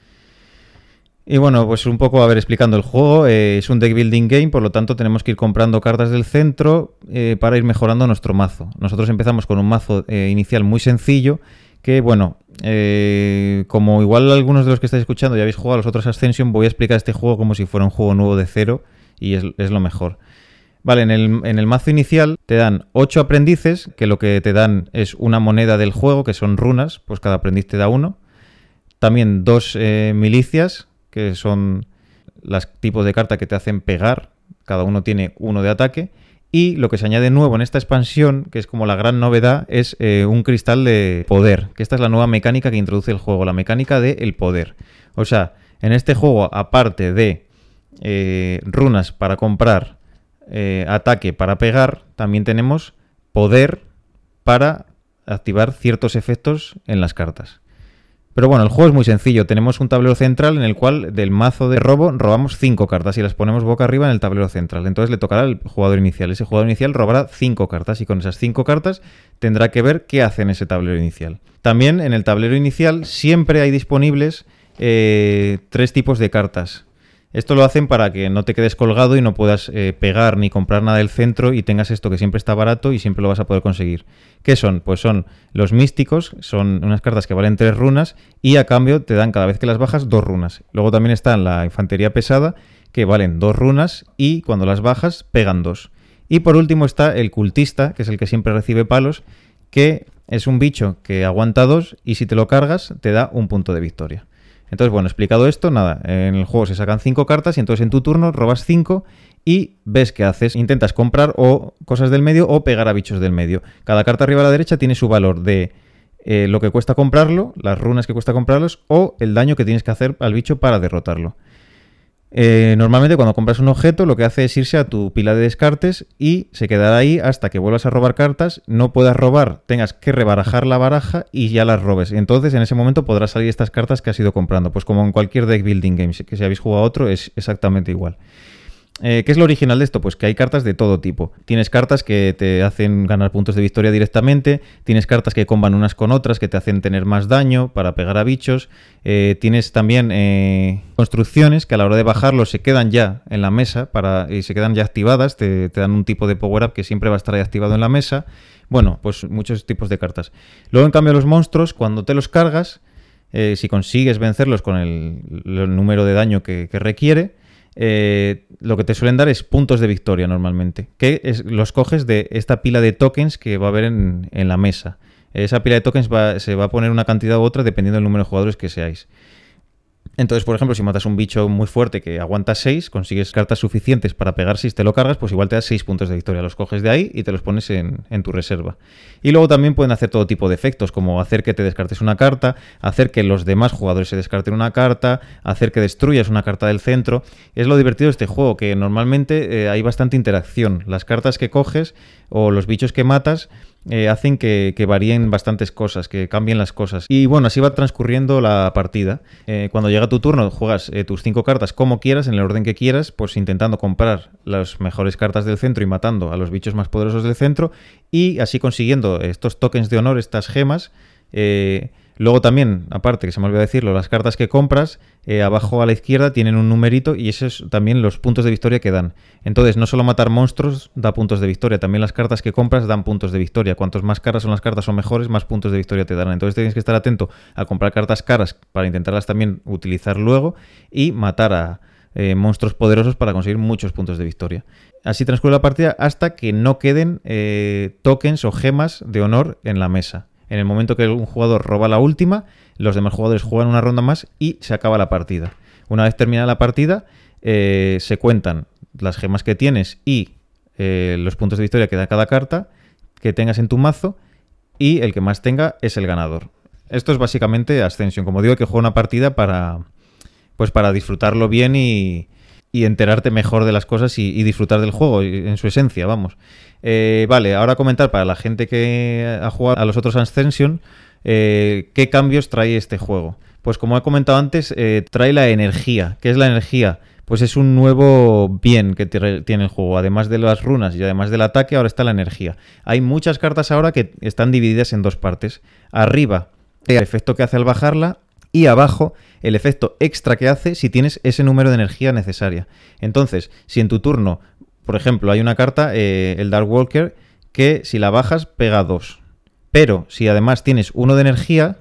Y bueno, pues un poco, a ver, explicando el juego. Eh, es un deck building game, por lo tanto tenemos que ir comprando cartas del centro eh, para ir mejorando nuestro mazo. Nosotros empezamos con un mazo eh, inicial muy sencillo que, bueno, eh, como igual algunos de los que estáis escuchando ya habéis jugado a los otros Ascension, voy a explicar este juego como si fuera un juego nuevo de cero y es, es lo mejor. Vale, en el, en el mazo inicial te dan ocho aprendices, que lo que te dan es una moneda del juego, que son runas, pues cada aprendiz te da uno. También dos eh, milicias, que son los tipos de carta que te hacen pegar, cada uno tiene uno de ataque. Y lo que se añade nuevo en esta expansión, que es como la gran novedad, es eh, un cristal de poder, que esta es la nueva mecánica que introduce el juego, la mecánica del poder. O sea, en este juego, aparte de eh, runas para comprar, eh, ataque para pegar, también tenemos poder para activar ciertos efectos en las cartas. Pero bueno, el juego es muy sencillo. Tenemos un tablero central en el cual del mazo de robo robamos cinco cartas y las ponemos boca arriba en el tablero central. Entonces le tocará al jugador inicial. Ese jugador inicial robará cinco cartas y con esas cinco cartas tendrá que ver qué hace en ese tablero inicial. También en el tablero inicial siempre hay disponibles eh, tres tipos de cartas. Esto lo hacen para que no te quedes colgado y no puedas eh, pegar ni comprar nada del centro y tengas esto que siempre está barato y siempre lo vas a poder conseguir. ¿Qué son? Pues son los místicos, son unas cartas que valen tres runas y a cambio te dan cada vez que las bajas dos runas. Luego también está la infantería pesada, que valen dos runas y cuando las bajas pegan dos. Y por último está el cultista, que es el que siempre recibe palos, que es un bicho que aguanta dos y si te lo cargas te da un punto de victoria. Entonces, bueno, explicado esto, nada, en el juego se sacan cinco cartas y entonces en tu turno robas cinco y ves qué haces. Intentas comprar o cosas del medio o pegar a bichos del medio. Cada carta arriba a la derecha tiene su valor de eh, lo que cuesta comprarlo, las runas que cuesta comprarlos o el daño que tienes que hacer al bicho para derrotarlo. Eh, normalmente cuando compras un objeto lo que hace es irse a tu pila de descartes y se quedará ahí hasta que vuelvas a robar cartas, no puedas robar, tengas que rebarajar la baraja y ya las robes. Entonces en ese momento podrás salir estas cartas que has ido comprando, pues como en cualquier deck building game, que si habéis jugado a otro es exactamente igual. Eh, ¿Qué es lo original de esto? Pues que hay cartas de todo tipo. Tienes cartas que te hacen ganar puntos de victoria directamente, tienes cartas que comban unas con otras, que te hacen tener más daño para pegar a bichos, eh, tienes también eh, construcciones que a la hora de bajarlos se quedan ya en la mesa para, y se quedan ya activadas, te, te dan un tipo de power-up que siempre va a estar ahí activado en la mesa. Bueno, pues muchos tipos de cartas. Luego, en cambio, los monstruos, cuando te los cargas, eh, si consigues vencerlos con el, el número de daño que, que requiere, Eh, lo que te suelen dar es puntos de victoria normalmente, que es, los coges de esta pila de tokens que va a haber en, en la mesa. Esa pila de tokens va, se va a poner una cantidad u otra dependiendo del número de jugadores que seáis. Entonces, por ejemplo, si matas un bicho muy fuerte que aguanta seis, consigues cartas suficientes para pegar seis, te lo cargas, pues igual te das seis puntos de victoria. Los coges de ahí y te los pones en, en tu reserva. Y luego también pueden hacer todo tipo de efectos, como hacer que te descartes una carta, hacer que los demás jugadores se descarten una carta, hacer que destruyas una carta del centro. Es lo divertido de este juego, que normalmente eh, hay bastante interacción. Las cartas que coges o los bichos que matas Eh, hacen que, que varíen bastantes cosas, que cambien las cosas. Y bueno, así va transcurriendo la partida. Eh, cuando llega tu turno, juegas eh, tus cinco cartas como quieras, en el orden que quieras, pues intentando comprar las mejores cartas del centro y matando a los bichos más poderosos del centro, y así consiguiendo estos tokens de honor, estas gemas. Eh, luego también, aparte, que se me olvidó decirlo, las cartas que compras, eh, abajo a la izquierda tienen un numerito y esos también los puntos de victoria que dan. Entonces, no solo matar monstruos da puntos de victoria, también las cartas que compras dan puntos de victoria. Cuantos más caras son las cartas o mejores, más puntos de victoria te darán. Entonces tienes que estar atento a comprar cartas caras para intentarlas también utilizar luego y matar a eh, monstruos poderosos para conseguir muchos puntos de victoria. Así transcurre la partida hasta que no queden eh, tokens o gemas de honor en la mesa. En el momento que un jugador roba la última, los demás jugadores juegan una ronda más y se acaba la partida. Una vez terminada la partida, eh, se cuentan las gemas que tienes y eh, los puntos de victoria que da cada carta que tengas en tu mazo, y el que más tenga es el ganador. Esto es básicamente Ascension. Como digo, que juega una partida para, pues para disfrutarlo bien y, y enterarte mejor de las cosas y, y disfrutar del juego en su esencia, vamos. Eh, vale, ahora comentar para la gente que ha jugado a los otros Ascension, eh, ¿qué cambios trae este juego? Pues como he comentado antes, eh, trae la energía. ¿Qué es la energía? Pues es un nuevo bien que tiene el juego. Además de las runas y además del ataque, ahora está la energía. Hay muchas cartas ahora que están divididas en dos partes. Arriba, el efecto que hace al bajarla, y abajo, el efecto extra que hace si tienes ese número de energía necesaria. Entonces, si en tu turno, por ejemplo, hay una carta, eh, el Dark Walker, que si la bajas pega dos. Pero si además tienes uno de energía,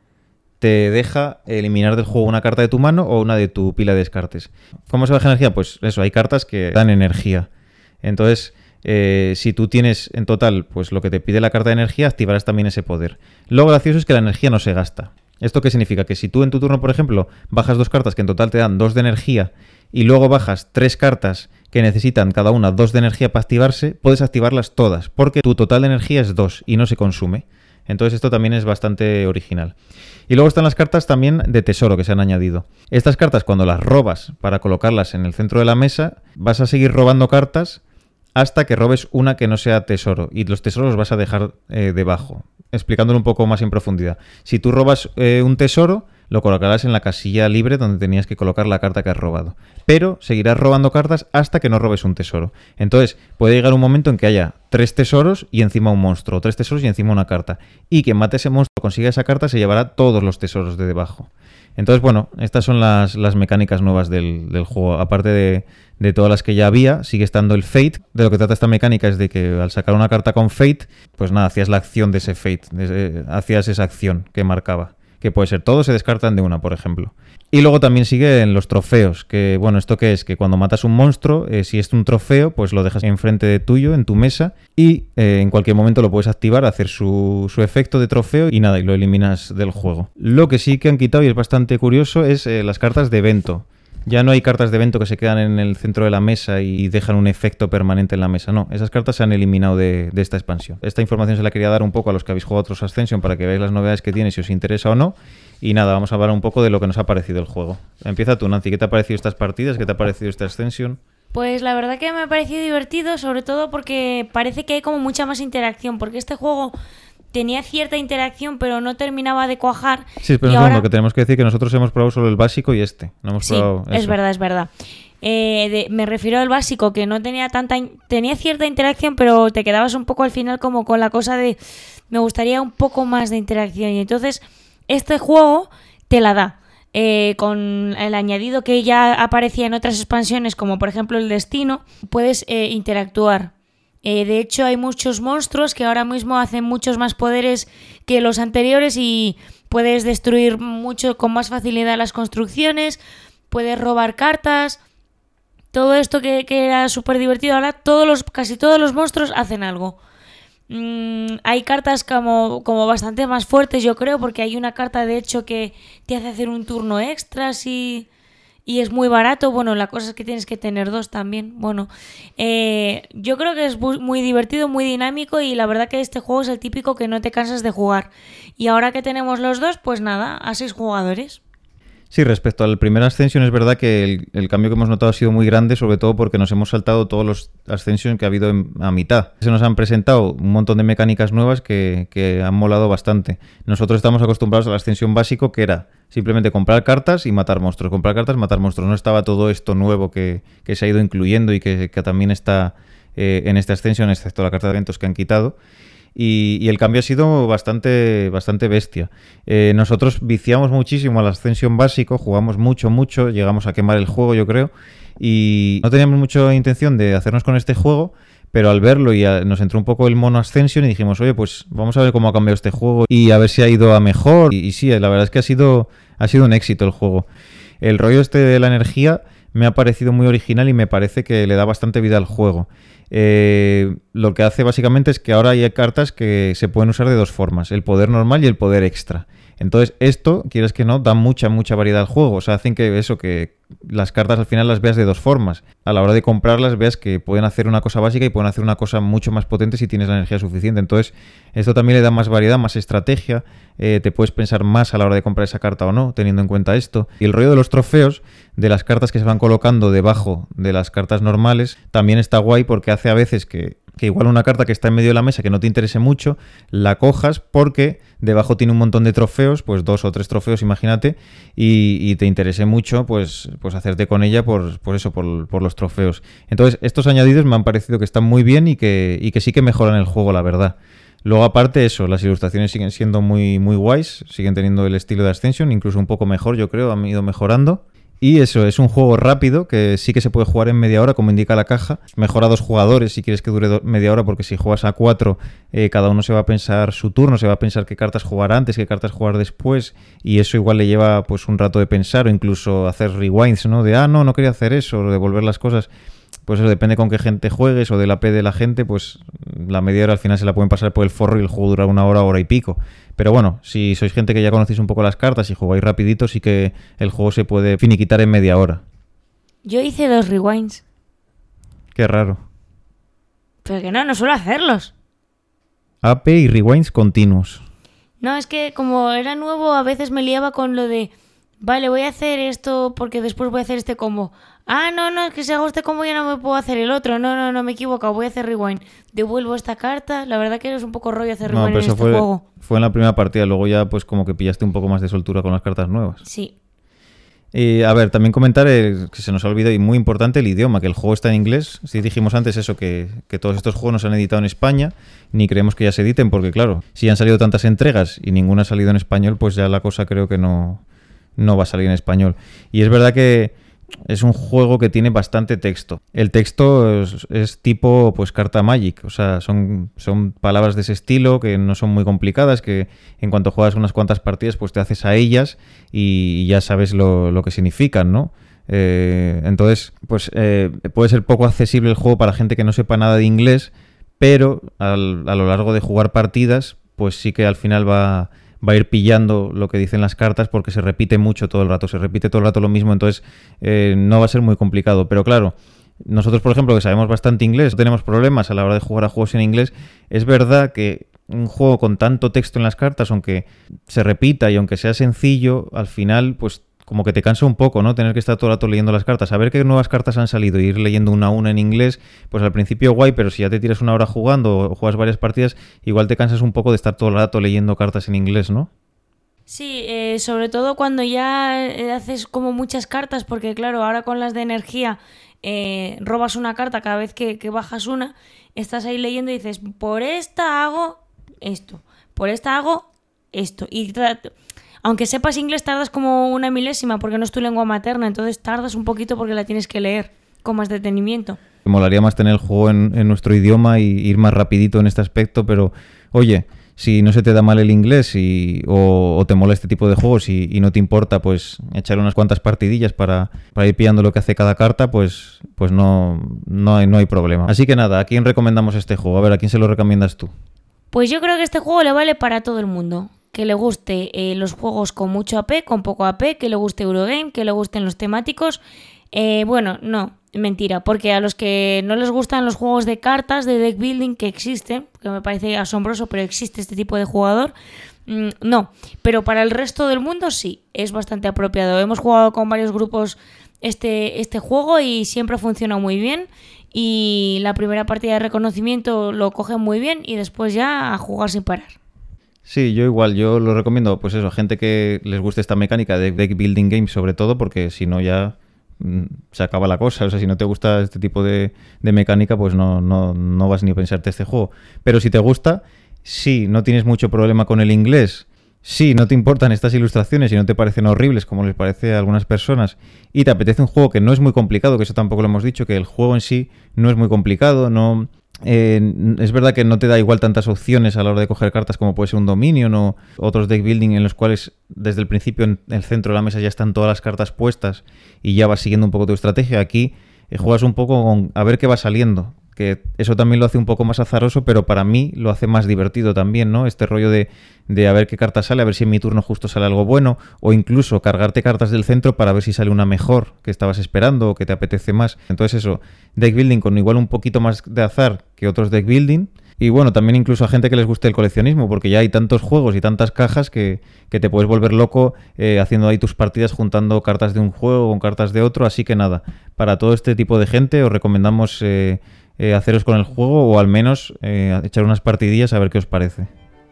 te deja eliminar del juego una carta de tu mano o una de tu pila de descartes. ¿Cómo se baja energía? Pues eso, hay cartas que dan energía. Entonces, eh, si tú tienes en total pues lo que te pide la carta de energía, activarás también ese poder. Lo gracioso es que la energía no se gasta. ¿Esto qué significa? Que si tú en tu turno, por ejemplo, bajas dos cartas que en total te dan dos de energía y luego bajas tres cartas que necesitan cada una dos de energía para activarse, puedes activarlas todas, porque tu total de energía es dos y no se consume. Entonces esto también es bastante original. Y luego están las cartas también de tesoro que se han añadido. Estas cartas, cuando las robas para colocarlas en el centro de la mesa, vas a seguir robando cartas hasta que robes una que no sea tesoro, y los tesoros los vas a dejar eh, debajo. Explicándolo un poco más en profundidad. Si tú robas eh, un tesoro, lo colocarás en la casilla libre donde tenías que colocar la carta que has robado. Pero seguirás robando cartas hasta que no robes un tesoro. Entonces, puede llegar un momento en que haya tres tesoros y encima un monstruo, o tres tesoros y encima una carta. Y quien mate ese monstruo, consiga esa carta, se llevará todos los tesoros de debajo. Entonces, bueno, estas son las, las mecánicas nuevas del, del juego. Aparte de, de todas las que ya había, sigue estando el Fate. De lo que trata esta mecánica es de que al sacar una carta con Fate, pues nada, hacías la acción de ese Fate, de, hacías esa acción que marcaba. Que puede ser todos se descartan de una, por ejemplo. Y luego también siguen los trofeos, que bueno, ¿esto qué es? Que cuando matas un monstruo, eh, si es un trofeo, pues lo dejas enfrente de tuyo, en tu mesa, y eh, en cualquier momento lo puedes activar, hacer su, su efecto de trofeo y nada, y lo eliminas del juego. Lo que sí que han quitado, y es bastante curioso, es eh, las cartas de evento. Ya no hay cartas de evento que se quedan en el centro de la mesa y dejan un efecto permanente en la mesa. No, esas cartas se han eliminado de, de esta expansión. Esta información se la quería dar un poco a los que habéis jugado otros Ascension para que veáis las novedades que tiene, si os interesa o no. Y nada, vamos a hablar un poco de lo que nos ha parecido el juego. Empieza tú, Nancy. ¿Qué te ha parecido estas partidas? ¿Qué te ha parecido esta Ascension? Pues la verdad que me ha parecido divertido, sobre todo porque parece que hay como mucha más interacción, porque este juego tenía cierta interacción, pero no terminaba de cuajar. Sí, pero y un ahora... segundo, que tenemos que decir que nosotros hemos probado solo el básico y este. No hemos sí, probado es eso. verdad, es verdad. Eh, de, me refiero al básico, que no tenía tanta... Tenía cierta interacción, pero te quedabas un poco al final como con la cosa de... Me gustaría un poco más de interacción. Y entonces este juego te la da. Eh, con el añadido que ya aparecía en otras expansiones, como por ejemplo el destino, puedes eh, interactuar. Eh, de hecho, hay muchos monstruos que ahora mismo hacen muchos más poderes que los anteriores y puedes destruir mucho con más facilidad las construcciones, puedes robar cartas. Todo esto que, que era súper divertido, ahora todos los, casi todos los monstruos hacen algo. Mm, hay cartas como, como bastante más fuertes, yo creo, porque hay una carta de hecho que te hace hacer un turno extra si... y es muy barato. Bueno, la cosa es que tienes que tener dos también. Bueno, eh, yo creo que es muy divertido, muy dinámico y la verdad que este juego es el típico que no te cansas de jugar. Y ahora que tenemos los dos, pues nada, a seis jugadores. Sí, respecto al primer Ascension es verdad que el, el cambio que hemos notado ha sido muy grande, sobre todo porque nos hemos saltado todos los Ascension que ha habido en, a mitad. Se nos han presentado un montón de mecánicas nuevas que, que han molado bastante. Nosotros estamos acostumbrados al Ascension básico, que era simplemente comprar cartas y matar monstruos, comprar cartas, matar monstruos. No estaba todo esto nuevo que, que se ha ido incluyendo y que, que también está eh, en este Ascension, excepto la carta de eventos que han quitado. Y, y el cambio ha sido bastante, bastante bestia. Eh, nosotros viciamos muchísimo al Ascension básico, jugamos mucho, mucho, llegamos a quemar el juego, yo creo, y no teníamos mucha intención de hacernos con este juego, pero al verlo y a, nos entró un poco el mono Ascension y dijimos, oye, pues vamos a ver cómo ha cambiado este juego y a ver si ha ido a mejor. Y, y sí, la verdad es que ha sido, ha sido un éxito el juego. El rollo este de la energía me ha parecido muy original y me parece que le da bastante vida al juego. Eh, lo que hace básicamente es que ahora hay cartas que se pueden usar de dos formas, el poder normal y el poder extra. Entonces esto, quieres que no, da mucha, mucha variedad al juego. O sea, hacen que eso, que las cartas al final las veas de dos formas. A la hora de comprarlas veas que pueden hacer una cosa básica y pueden hacer una cosa mucho más potente si tienes la energía suficiente. Entonces esto también le da más variedad, más estrategia. Eh, te puedes pensar más a la hora de comprar esa carta o no, teniendo en cuenta esto. Y el rollo de los trofeos, de las cartas que se van colocando debajo de las cartas normales, también está guay porque hace a veces que, que igual una carta que está en medio de la mesa que no te interese mucho, la cojas porque debajo tiene un montón de trofeos, pues dos o tres trofeos, imagínate, y, y te interese mucho pues, pues hacerte con ella por, por eso, por, por los trofeos. Entonces, estos añadidos me han parecido que están muy bien y que, y que sí que mejoran el juego, la verdad. Luego, aparte eso, las ilustraciones siguen siendo muy, muy guays, siguen teniendo el estilo de Ascension, incluso un poco mejor, yo creo, han ido mejorando. Y eso, es un juego rápido que sí que se puede jugar en media hora, como indica la caja. Mejor a dos jugadores si quieres que dure do- media hora, porque si juegas a cuatro, eh, cada uno se va a pensar su turno, se va a pensar qué cartas jugar antes, qué cartas jugar después, y eso igual le lleva pues un rato de pensar o incluso hacer rewinds, ¿no? De, ah, no, no quería hacer eso, o devolver las cosas. Pues eso depende con qué gente juegues o de la P de la gente, pues la media hora al final se la pueden pasar por el forro y el juego dura una hora, hora y pico. Pero bueno, si sois gente que ya conocéis un poco las cartas y jugáis rapidito, sí que el juego se puede finiquitar en media hora. Yo hice dos rewinds. Qué raro. Pero que no, no suelo hacerlos. A P y rewinds continuos. No, es que como era nuevo, a veces me liaba con lo de... Vale, voy a hacer esto porque después voy a hacer este combo. Ah, no, no, es que si hago este combo ya no me puedo hacer el otro. No, no, no, me he equivocado, voy a hacer rewind. Devuelvo esta carta. La verdad que es un poco rollo hacer No, rewind pero en eso este fue, juego. fue en la primera partida, luego ya pues como que pillaste un poco más de soltura con las cartas nuevas. Sí. Y a ver, también comentar eh, que se nos ha olvidado y muy importante el idioma, que el juego está en inglés. Sí dijimos antes eso, que, que todos estos juegos no se han editado en España, ni creemos que ya se editen, porque claro, si han salido tantas entregas y ninguna ha salido en español, pues ya la cosa creo que no... no va a salir en español. Y es verdad que es un juego que tiene bastante texto. El texto es, es tipo pues carta Magic, o sea, son, son palabras de ese estilo que no son muy complicadas, que en cuanto juegas unas cuantas partidas pues te haces a ellas y ya sabes lo, lo que significan, ¿no? Eh, entonces, pues eh, puede ser poco accesible el juego para gente que no sepa nada de inglés, pero al, a lo largo de jugar partidas, pues sí que al final va... va a ir pillando lo que dicen las cartas porque se repite mucho todo el rato, se repite todo el rato lo mismo, entonces eh, no va a ser muy complicado. Pero claro, nosotros por ejemplo que sabemos bastante inglés, no tenemos problemas a la hora de jugar a juegos en inglés, es verdad que un juego con tanto texto en las cartas, aunque se repita y aunque sea sencillo, al final pues como que te cansa un poco, ¿no? Tener que estar todo el rato leyendo las cartas. Saber qué nuevas cartas han salido y ir leyendo una a una en inglés, pues al principio guay, pero si ya te tiras una hora jugando o juegas varias partidas, igual te cansas un poco de estar todo el rato leyendo cartas en inglés, ¿no? Sí, eh, sobre todo cuando ya eh, haces como muchas cartas, porque claro, ahora con las de energía eh, robas una carta cada vez que, que bajas una, estás ahí leyendo y dices, por esta hago esto, por esta hago esto. Y tra- aunque sepas inglés tardas como una milésima porque no es tu lengua materna, entonces tardas un poquito porque la tienes que leer con más detenimiento. Me molaría más tener el juego en, en nuestro idioma y ir más rapidito en este aspecto, pero oye, si no se te da mal el inglés y, o, o te mola este tipo de juegos y, y no te importa pues echar unas cuantas partidillas para, para ir pillando lo que hace cada carta, pues, pues no, no, hay, no hay problema. Así que nada, ¿a quién recomendamos este juego? A ver, ¿a quién se lo recomiendas tú? Pues yo creo que este juego le vale para todo el mundo. Que le guste eh, los juegos con mucho A P, con poco A P, que le guste Eurogame, que le gusten los temáticos. Eh, bueno, no, mentira, porque a los que no les gustan los juegos de cartas, de deck building que existen, que me parece asombroso, pero existe este tipo de jugador, mmm, no. Pero para el resto del mundo sí, es bastante apropiado. Hemos jugado con varios grupos este, este juego y siempre funciona muy bien. Y la primera partida de reconocimiento lo cogen muy bien y después ya a jugar sin parar. Sí, yo igual, yo lo recomiendo, pues eso, a gente que les guste esta mecánica de deck building games sobre todo, porque si no ya mm, se acaba la cosa. O sea, si no te gusta este tipo de, de mecánica, pues no, no, no vas ni a pensarte este juego. Pero si te gusta, sí, no tienes mucho problema con el inglés, sí, no te importan estas ilustraciones y no te parecen horribles como les parece a algunas personas, y te apetece un juego que no es muy complicado, que eso tampoco lo hemos dicho, que el juego en sí no es muy complicado, no... Eh, es verdad que no te da igual tantas opciones a la hora de coger cartas como puede ser un Dominion o otros deck building en los cuales desde el principio en el centro de la mesa ya están todas las cartas puestas y ya vas siguiendo un poco tu estrategia. Aquí eh, juegas un poco con a ver qué va saliendo, que eso también lo hace un poco más azaroso, pero para mí lo hace más divertido también, ¿no? Este rollo de, de a ver qué carta sale, a ver si en mi turno justo sale algo bueno, o incluso cargarte cartas del centro para ver si sale una mejor que estabas esperando o que te apetece más. Entonces eso, deck building con igual un poquito más de azar que otros deck building. Y bueno, también incluso a gente que les guste el coleccionismo, porque ya hay tantos juegos y tantas cajas que, que te puedes volver loco eh, haciendo ahí tus partidas, juntando cartas de un juego con cartas de otro. Así que nada, para todo este tipo de gente os recomendamos eh, eh, haceros con el juego o al menos eh, echar unas partidillas a ver qué os parece.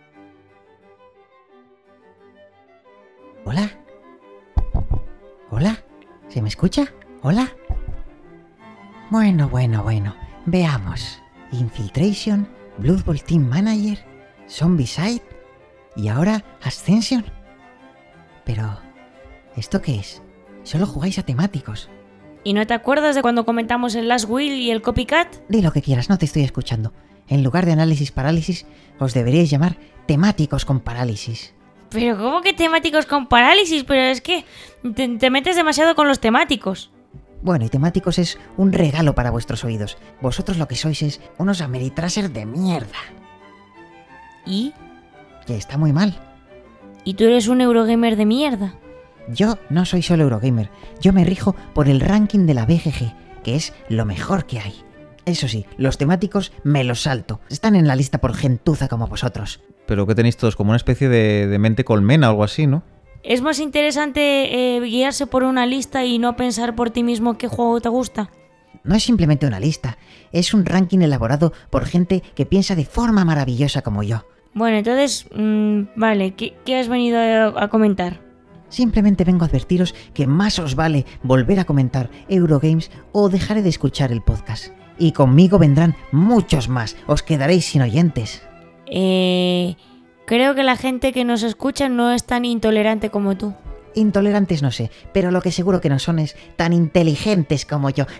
¿Hola? ¿Hola? ¿Se me escucha? ¿Hola? Bueno, bueno, bueno. Veamos. Infiltration, Blood Bowl Team Manager, Zombicide y ahora Ascension. Pero, ¿esto qué es? Solo jugáis a temáticos. ¿Y no te acuerdas de cuando comentamos el Last Will y el Copycat? Di lo que quieras, no te estoy escuchando. En lugar de análisis parálisis, os deberíais llamar temáticos con parálisis. Pero ¿cómo que temáticos con parálisis? Pero es que te, te metes demasiado con los temáticos. Bueno, y temáticos es un regalo para vuestros oídos. Vosotros lo que sois es unos Ameritraser de mierda. ¿Y? Que está muy mal. ¿Y tú eres un Eurogamer de mierda? Yo no soy solo Eurogamer. Yo me rijo por el ranking de la B G G, que es lo mejor que hay. Eso sí, los temáticos me los salto. Están en la lista por gentuza como vosotros. Pero que tenéis todos como una especie de, de mente colmena o algo así, ¿no? ¿Es más interesante eh, guiarse por una lista y no pensar por ti mismo qué juego te gusta? No es simplemente una lista, es un ranking elaborado por gente que piensa de forma maravillosa como yo. Bueno, entonces, mmm, vale, ¿qué, ¿qué has venido a, a comentar? Simplemente vengo a advertiros que más os vale volver a comentar Eurogames o dejaré de escuchar el podcast. Y conmigo vendrán muchos más, os quedaréis sin oyentes. Eh... Creo que la gente que nos escucha no es tan intolerante como tú. Intolerantes no sé, pero lo que seguro que no son es tan inteligentes como yo.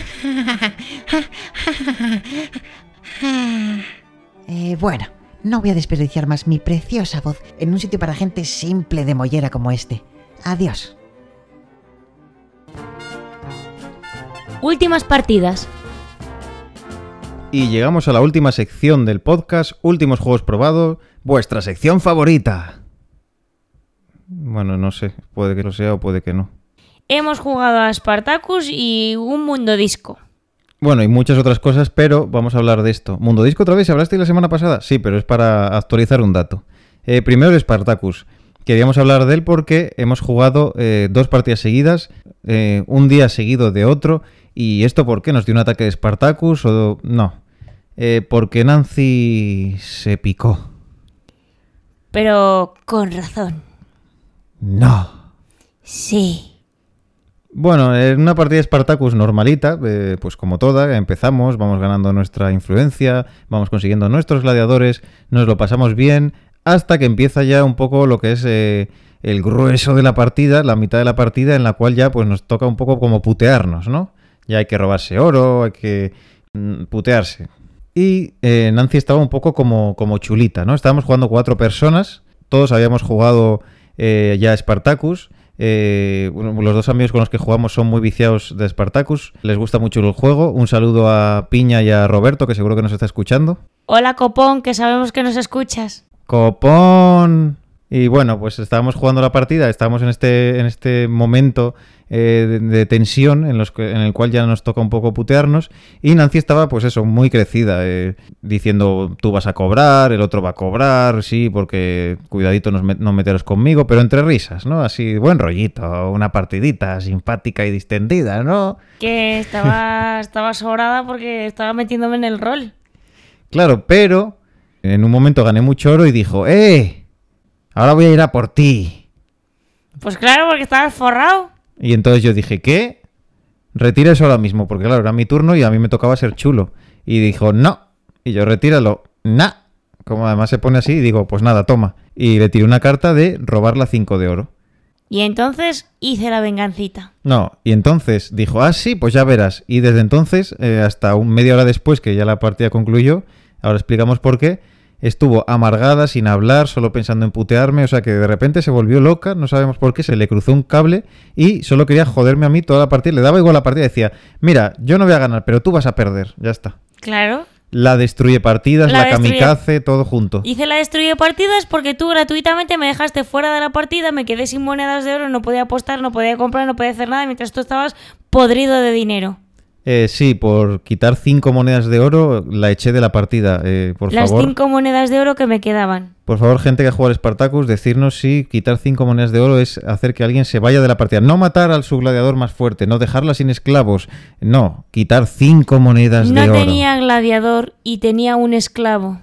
eh, bueno, no voy a desperdiciar más mi preciosa voz en un sitio para gente simple de mollera como este. Adiós. Últimas partidas. Y llegamos a la última sección del podcast, últimos juegos probados, vuestra sección favorita. Bueno, no sé, puede que lo sea o puede que no. Hemos jugado a Spartacus y un Mundo Disco. Bueno, y muchas otras cosas, pero vamos a hablar de esto. ¿Mundo Disco otra vez? ¿Hablaste la semana pasada? Sí, pero es para actualizar un dato. Eh, primero el Spartacus. Queríamos hablar de él porque hemos jugado eh, dos partidas seguidas, eh, un día seguido de otro. ¿Y esto por qué? ¿Nos dio un ataque de Spartacus o no? Eh, porque Nancy se picó. Pero con razón. No. Sí. Bueno, en una partida de Spartacus normalita, eh, pues como toda, empezamos, vamos ganando nuestra influencia, vamos consiguiendo nuestros gladiadores, nos lo pasamos bien, hasta que empieza ya un poco lo que es eh, el grueso de la partida, la mitad de la partida, en la cual ya pues nos toca un poco como putearnos, ¿no? Ya hay que robarse oro, hay que mm, putearse. Y eh, Nancy estaba un poco como, como chulita, ¿no? Estábamos jugando cuatro personas, todos habíamos jugado eh, ya Spartacus. Eh, bueno, los dos amigos con los que jugamos son muy viciados de Spartacus, les gusta mucho el juego. Un saludo a Piña y a Roberto, que seguro que nos está escuchando. Hola, Copón, que sabemos que nos escuchas. ¡Copón! Y bueno, pues estábamos jugando la partida, estábamos en este, en este momento eh, de, de tensión en, los que, en el cual ya nos toca un poco putearnos, y Nancy estaba, pues eso, muy crecida, eh, diciendo, tú vas a cobrar, el otro va a cobrar, sí, porque cuidadito no, no meteros conmigo, pero entre risas, ¿no? Así, buen rollito, una partidita simpática y distendida, ¿no? Que estaba, estaba sobrada porque estaba metiéndome en el rol. Claro, pero en un momento gané mucho oro y dijo, ¡eh! Ahora voy a ir a por ti. Pues claro, porque estabas forrado. Y entonces yo dije, ¿qué? Retira eso ahora mismo, porque claro, era mi turno y a mí me tocaba ser chulo. Y dijo, no. Y yo, retíralo. Nah. Como además se pone así, digo, pues nada, toma. Y le tiré una carta de robarla cinco de oro. Y entonces hice la vengancita. No, y entonces dijo, ah, sí, pues ya verás. Y desde entonces, eh, hasta un media hora después que ya la partida concluyó, ahora explicamos por qué, estuvo amargada, sin hablar, solo pensando en putearme, o sea que de repente se volvió loca, no sabemos por qué, se le cruzó un cable y solo quería joderme a mí toda la partida, le daba igual la partida, decía, mira, yo no voy a ganar, pero tú vas a perder, ya está. Claro. La destruye partidas, la, La la destruye... kamikaze, todo junto. Hice la destruye partidas porque tú gratuitamente me dejaste fuera de la partida, me quedé sin monedas de oro, no podía apostar, no podía comprar, no podía hacer nada, mientras tú estabas podrido de dinero. Eh, sí, por quitar cinco monedas de oro la eché de la partida, eh, por Las favor. Las cinco monedas de oro que me quedaban. Por favor, gente que juega al Spartacus, decirnos si quitar cinco monedas de oro es hacer que alguien se vaya de la partida. No matar al subgladiador más fuerte, no dejarla sin esclavos. No, quitar cinco monedas no de oro. No tenía gladiador y tenía un esclavo.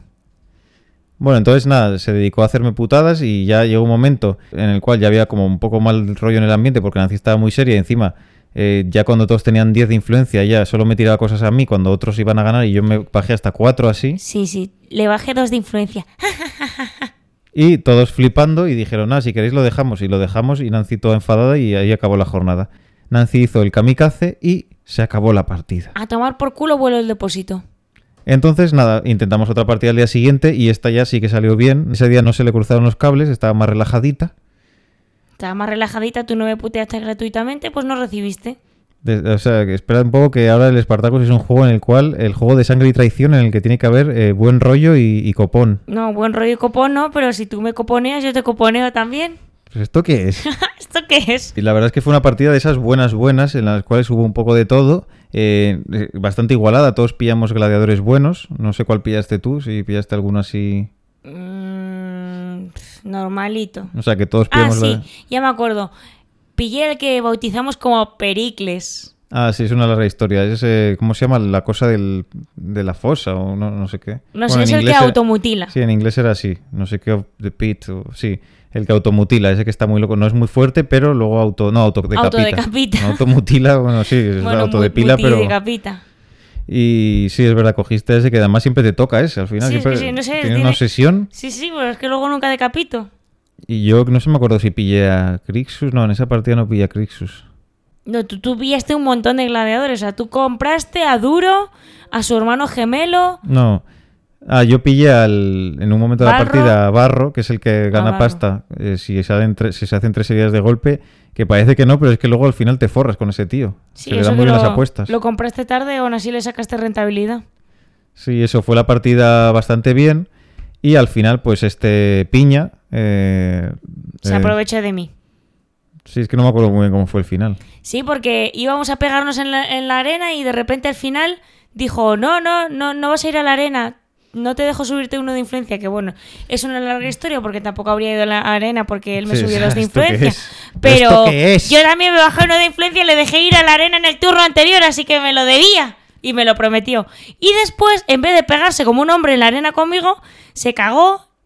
Bueno, entonces nada, se dedicó a hacerme putadas y ya llegó un momento en el cual ya había como un poco mal rollo en el ambiente porque Nancy estaba muy seria y encima... Eh, ya cuando todos tenían diez de influencia, ya solo me tiraba cosas a mí cuando otros iban a ganar y yo me bajé hasta cuatro así. Sí, sí, le bajé dos de influencia. Y todos flipando y dijeron, ah, si queréis lo dejamos. Y lo dejamos y Nancy toda enfadada y ahí acabó la jornada. Nancy hizo el kamikaze y se acabó la partida. A tomar por culo vuelo el depósito. Entonces, nada, intentamos otra partida al día siguiente y esta ya sí que salió bien. Ese día no se le cruzaron los cables, estaba más relajadita. Estaba más relajadita, tú no me puteaste gratuitamente, pues no recibiste. De, o sea, que espera un poco que ahora el Spartacus es un juego en el cual, el juego de sangre y traición en el que tiene que haber eh, buen rollo y, y copón. No, buen rollo y copón no, pero si tú me coponeas, yo te coponeo también. Pues ¿esto qué es? ¿Esto qué es? Y la verdad es que fue una partida de esas buenas buenas, en las cuales hubo un poco de todo, eh, bastante igualada, todos pillamos gladiadores buenos, no sé cuál pillaste tú, si pillaste alguno así... Mm, normalito. O sea, que todos pillamos... Ah, sí, la... ya me acuerdo. Pillé el que bautizamos como Pericles. Ah, sí, es una larga historia. Es, eh, ¿cómo se llama? La cosa del, de la fosa o no, no sé qué. No bueno, sé, es el que era... automutila. Sí, en inglés era así. No sé qué, of the pit, o... sí. El que automutila, ese que está muy loco. No es muy fuerte, pero luego auto... No, autodecapita. Autodecapita. No, automutila, bueno, sí, es bueno, autodepila, pero... Decapita. Y sí, es verdad, cogiste ese que además siempre te toca ese, al final. Sí, siempre es que sí, no sé, tiene tiene... una obsesión. Sí, sí, pero es que luego nunca decapito. Y yo no sé, me acuerdo si pillé a Crixus. No, en esa partida no pillé a Crixus. No, tú, tú pillaste un montón de gladiadores. O sea, tú compraste a Duro, a su hermano gemelo. No. Ah, yo pillé al, en un momento de la Barro. partida a Barro, que es el que gana Barro. pasta eh, si, se hacen tre- si se hacen tres seguidas de golpe, que parece que no, pero es que luego al final te forras con ese tío. Sí, Se le eso dan muy que bien lo, las apuestas. lo compraste tarde, aún así le sacaste rentabilidad. Sí, eso fue la partida bastante bien. Y al final, pues este Piña... Eh, Se eh, aprovecha de mí. Sí, es que no me acuerdo muy bien cómo fue el final. Sí, porque íbamos a pegarnos en la, en la arena y de repente al final dijo, no, no, no, no vas a ir a la arena, no te dejo subirte uno de influencia, que bueno, es una larga historia porque tampoco habría ido a la arena porque él me Sí, subió dos de ¿esto qué influencia. es? Pero ¿Esto qué es? yo también me bajé uno de influencia y le dejé ir a la arena en el turno anterior, así que me lo debía. Y me lo prometió. Y después, en vez de pegarse como un hombre en la arena conmigo, se cagó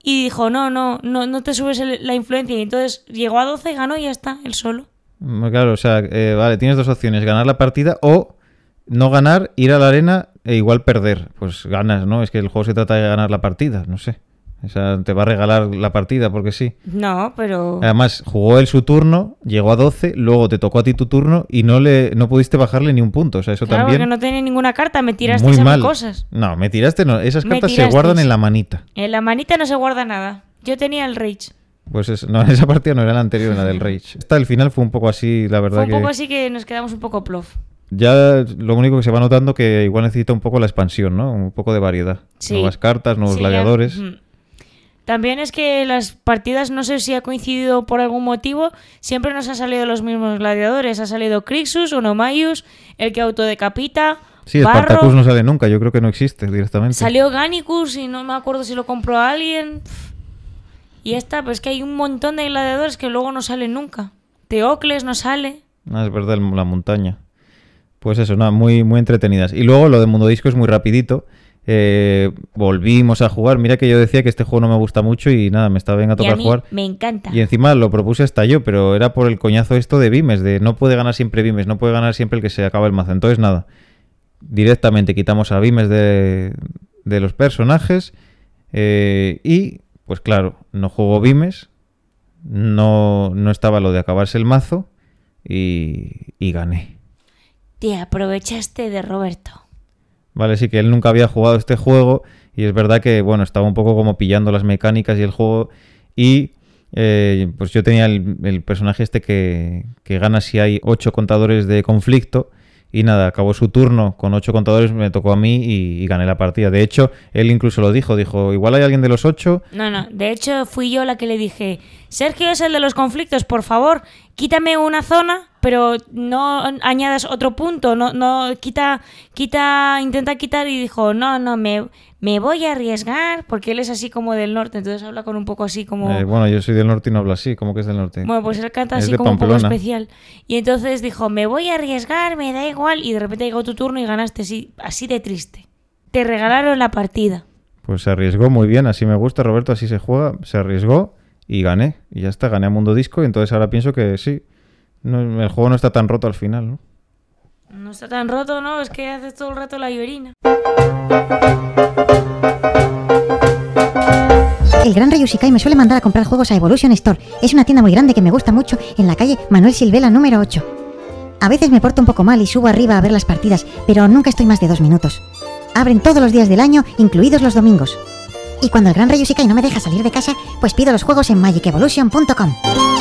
y dijo, no, no, no, no te subes el, la influencia. Y entonces llegó a doce, ganó y ya está, él solo. Claro, o sea, eh, vale, tienes dos opciones, ganar la partida o no ganar, ir a la arena e igual perder. Pues ganas, ¿no? Es que el juego se trata de ganar la partida, no sé. O sea, te va a regalar la partida porque sí. No, pero... Además, jugó él su turno, llegó a doce, luego te tocó a ti tu turno y no le no pudiste bajarle ni un punto. O sea, eso claro, también... porque no tenía ninguna carta, me tiraste muy esas mal. cosas. No, me tiraste no. Esas Me cartas se tirasteis. guardan en la manita. En la manita no se guarda nada. Yo tenía el Rage. Pues es, no, esa partida no era la anterior, en la del Rage. Esta al final fue un poco así, la verdad Fue un que... poco así que nos quedamos un poco plof. Ya lo único que se va notando que igual necesita un poco la expansión, ¿no? Un poco de variedad. Sí. Nuevas cartas, nuevos Sí, gladiadores. ya- También es que las partidas, no sé si ha coincidido por algún motivo, siempre nos han salido los mismos gladiadores. Ha salido Crixus, Onomaius, el que autodecapita, Sí, Barro, Spartacus no sale nunca, yo creo que no existe directamente. salió Gannicus y no me acuerdo si lo compró alguien. Y esta, pues que hay un montón de gladiadores que luego no salen nunca. Teocles no sale. Ah, es verdad, el- la montaña. Pues eso, nada, muy, muy entretenidas. Y luego lo de Mundo Disco es muy rapidito. Eh, volvimos a jugar. Mira que yo decía que este juego no me gusta mucho y nada, me estaba bien a Y a tocar mí jugar. me encanta. Y encima lo propuse hasta yo, pero era por el coñazo esto de Vimes, de no puede ganar siempre Vimes, no puede ganar siempre el que se acaba el mazo. Entonces nada, directamente quitamos a Vimes de, de los personajes eh, y pues claro, no jugó Vimes, no, no estaba lo de acabarse el mazo y, y gané. Te aprovechaste de Roberto. Vale, sí que él nunca había jugado este juego y es verdad que, bueno, estaba un poco como pillando las mecánicas y el juego y eh, pues yo tenía el, el personaje este que, que gana si hay ocho contadores de conflicto y nada, acabó su turno con ocho contadores, me tocó a mí y, y gané la partida. De hecho, él incluso lo dijo, dijo, igual hay alguien de los ocho. No, no, de hecho fui yo la que le dije, Sergio es el de los conflictos, por favor, quítame una zona, pero no añadas otro punto, no, no, quita, quita, intenta quitar y dijo, no, no, me, me voy a arriesgar, porque él es así como del norte, entonces habla con un poco así como... Eh, bueno, yo soy del norte y no hablo así, ¿cómo que es del norte? Bueno, pues él canta Es así de como un poco Pamplona. especial. Y entonces dijo, me voy a arriesgar, me da igual, y de repente llegó tu turno y ganaste así, así de triste. Te regalaron la partida. Pues se arriesgó muy bien, así me gusta, Roberto, así se juega, se arriesgó y gané. Y ya está, gané a Mundo Disco y entonces ahora pienso que sí, no, el juego no está tan roto al final, ¿no? No está tan roto, ¿no? Es que haces todo el rato la llorina. El Gran Rey Usikai me suele mandar a comprar juegos a Evolution Store. Es una tienda muy grande que me gusta mucho en la calle Manuel Silvela número ocho. A veces me porto un poco mal y subo arriba a ver las partidas, pero nunca estoy más de dos minutos. Abren todos los días del año, incluidos los domingos. Y cuando el Gran Rey Usikai no me deja salir de casa, pues pido los juegos en magic evolution punto com.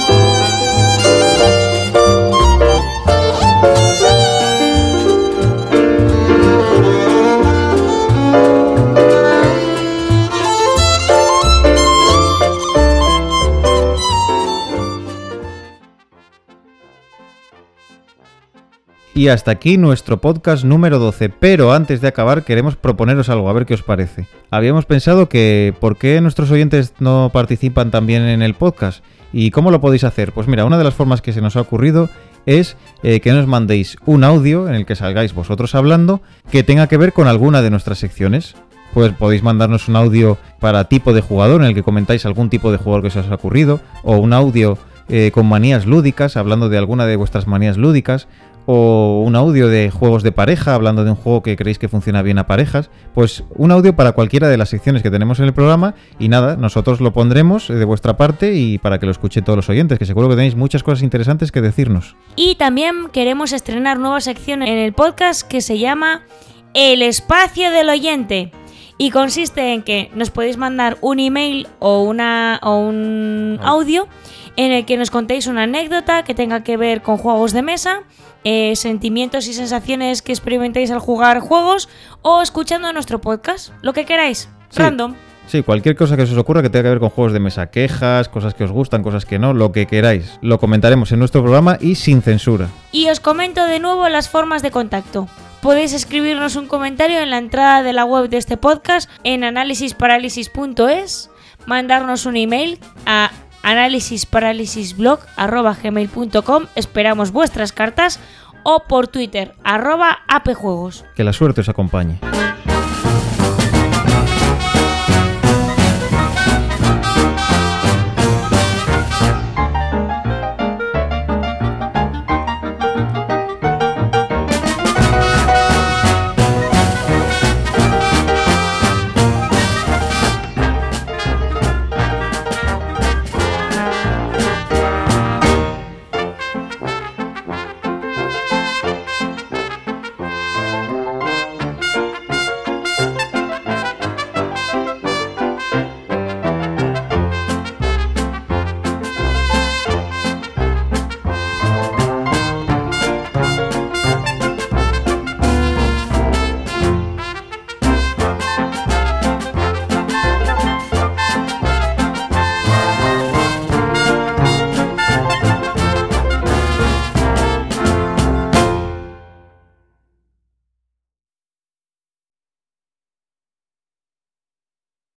Y hasta aquí nuestro podcast número doce, pero antes de acabar queremos proponeros algo, a ver qué os parece. Habíamos pensado que ¿por qué nuestros oyentes no participan también en el podcast? ¿Y cómo lo podéis hacer? Pues mira, una de las formas que se nos ha ocurrido es eh, que nos mandéis un audio en el que salgáis vosotros hablando que tenga que ver con alguna de nuestras secciones. Pues podéis mandarnos un audio para tipo de jugador en el que comentáis algún tipo de jugador que se os ha ocurrido, o un audio eh, con manías lúdicas, hablando de alguna de vuestras manías lúdicas, o un audio de juegos de pareja, hablando de un juego que creéis que funciona bien a parejas, pues un audio para cualquiera de las secciones que tenemos en el programa y nada, nosotros lo pondremos de vuestra parte y para que lo escuchen todos los oyentes, que seguro que tenéis muchas cosas interesantes que decirnos. Y también queremos estrenar nueva sección en el podcast que se llama El Espacio del Oyente. Y consiste en que nos podéis mandar un email o, una, o un audio en el que nos contéis una anécdota que tenga que ver con juegos de mesa, eh, sentimientos y sensaciones que experimentéis al jugar juegos o escuchando nuestro podcast, lo que queráis, Sí. random. Sí, cualquier cosa que se os ocurra que tenga que ver con juegos de mesa, quejas, cosas que os gustan, cosas que no, lo que queráis. Lo comentaremos en nuestro programa y sin censura. Y os comento de nuevo las formas de contacto. Podéis escribirnos un comentario en la entrada de la web de este podcast en análisis parálisis punto es, mandarnos un email a análisis parálisis blog arroba gmail punto com, esperamos vuestras cartas, o por Twitter, arroba apjuegos. Que la suerte os acompañe.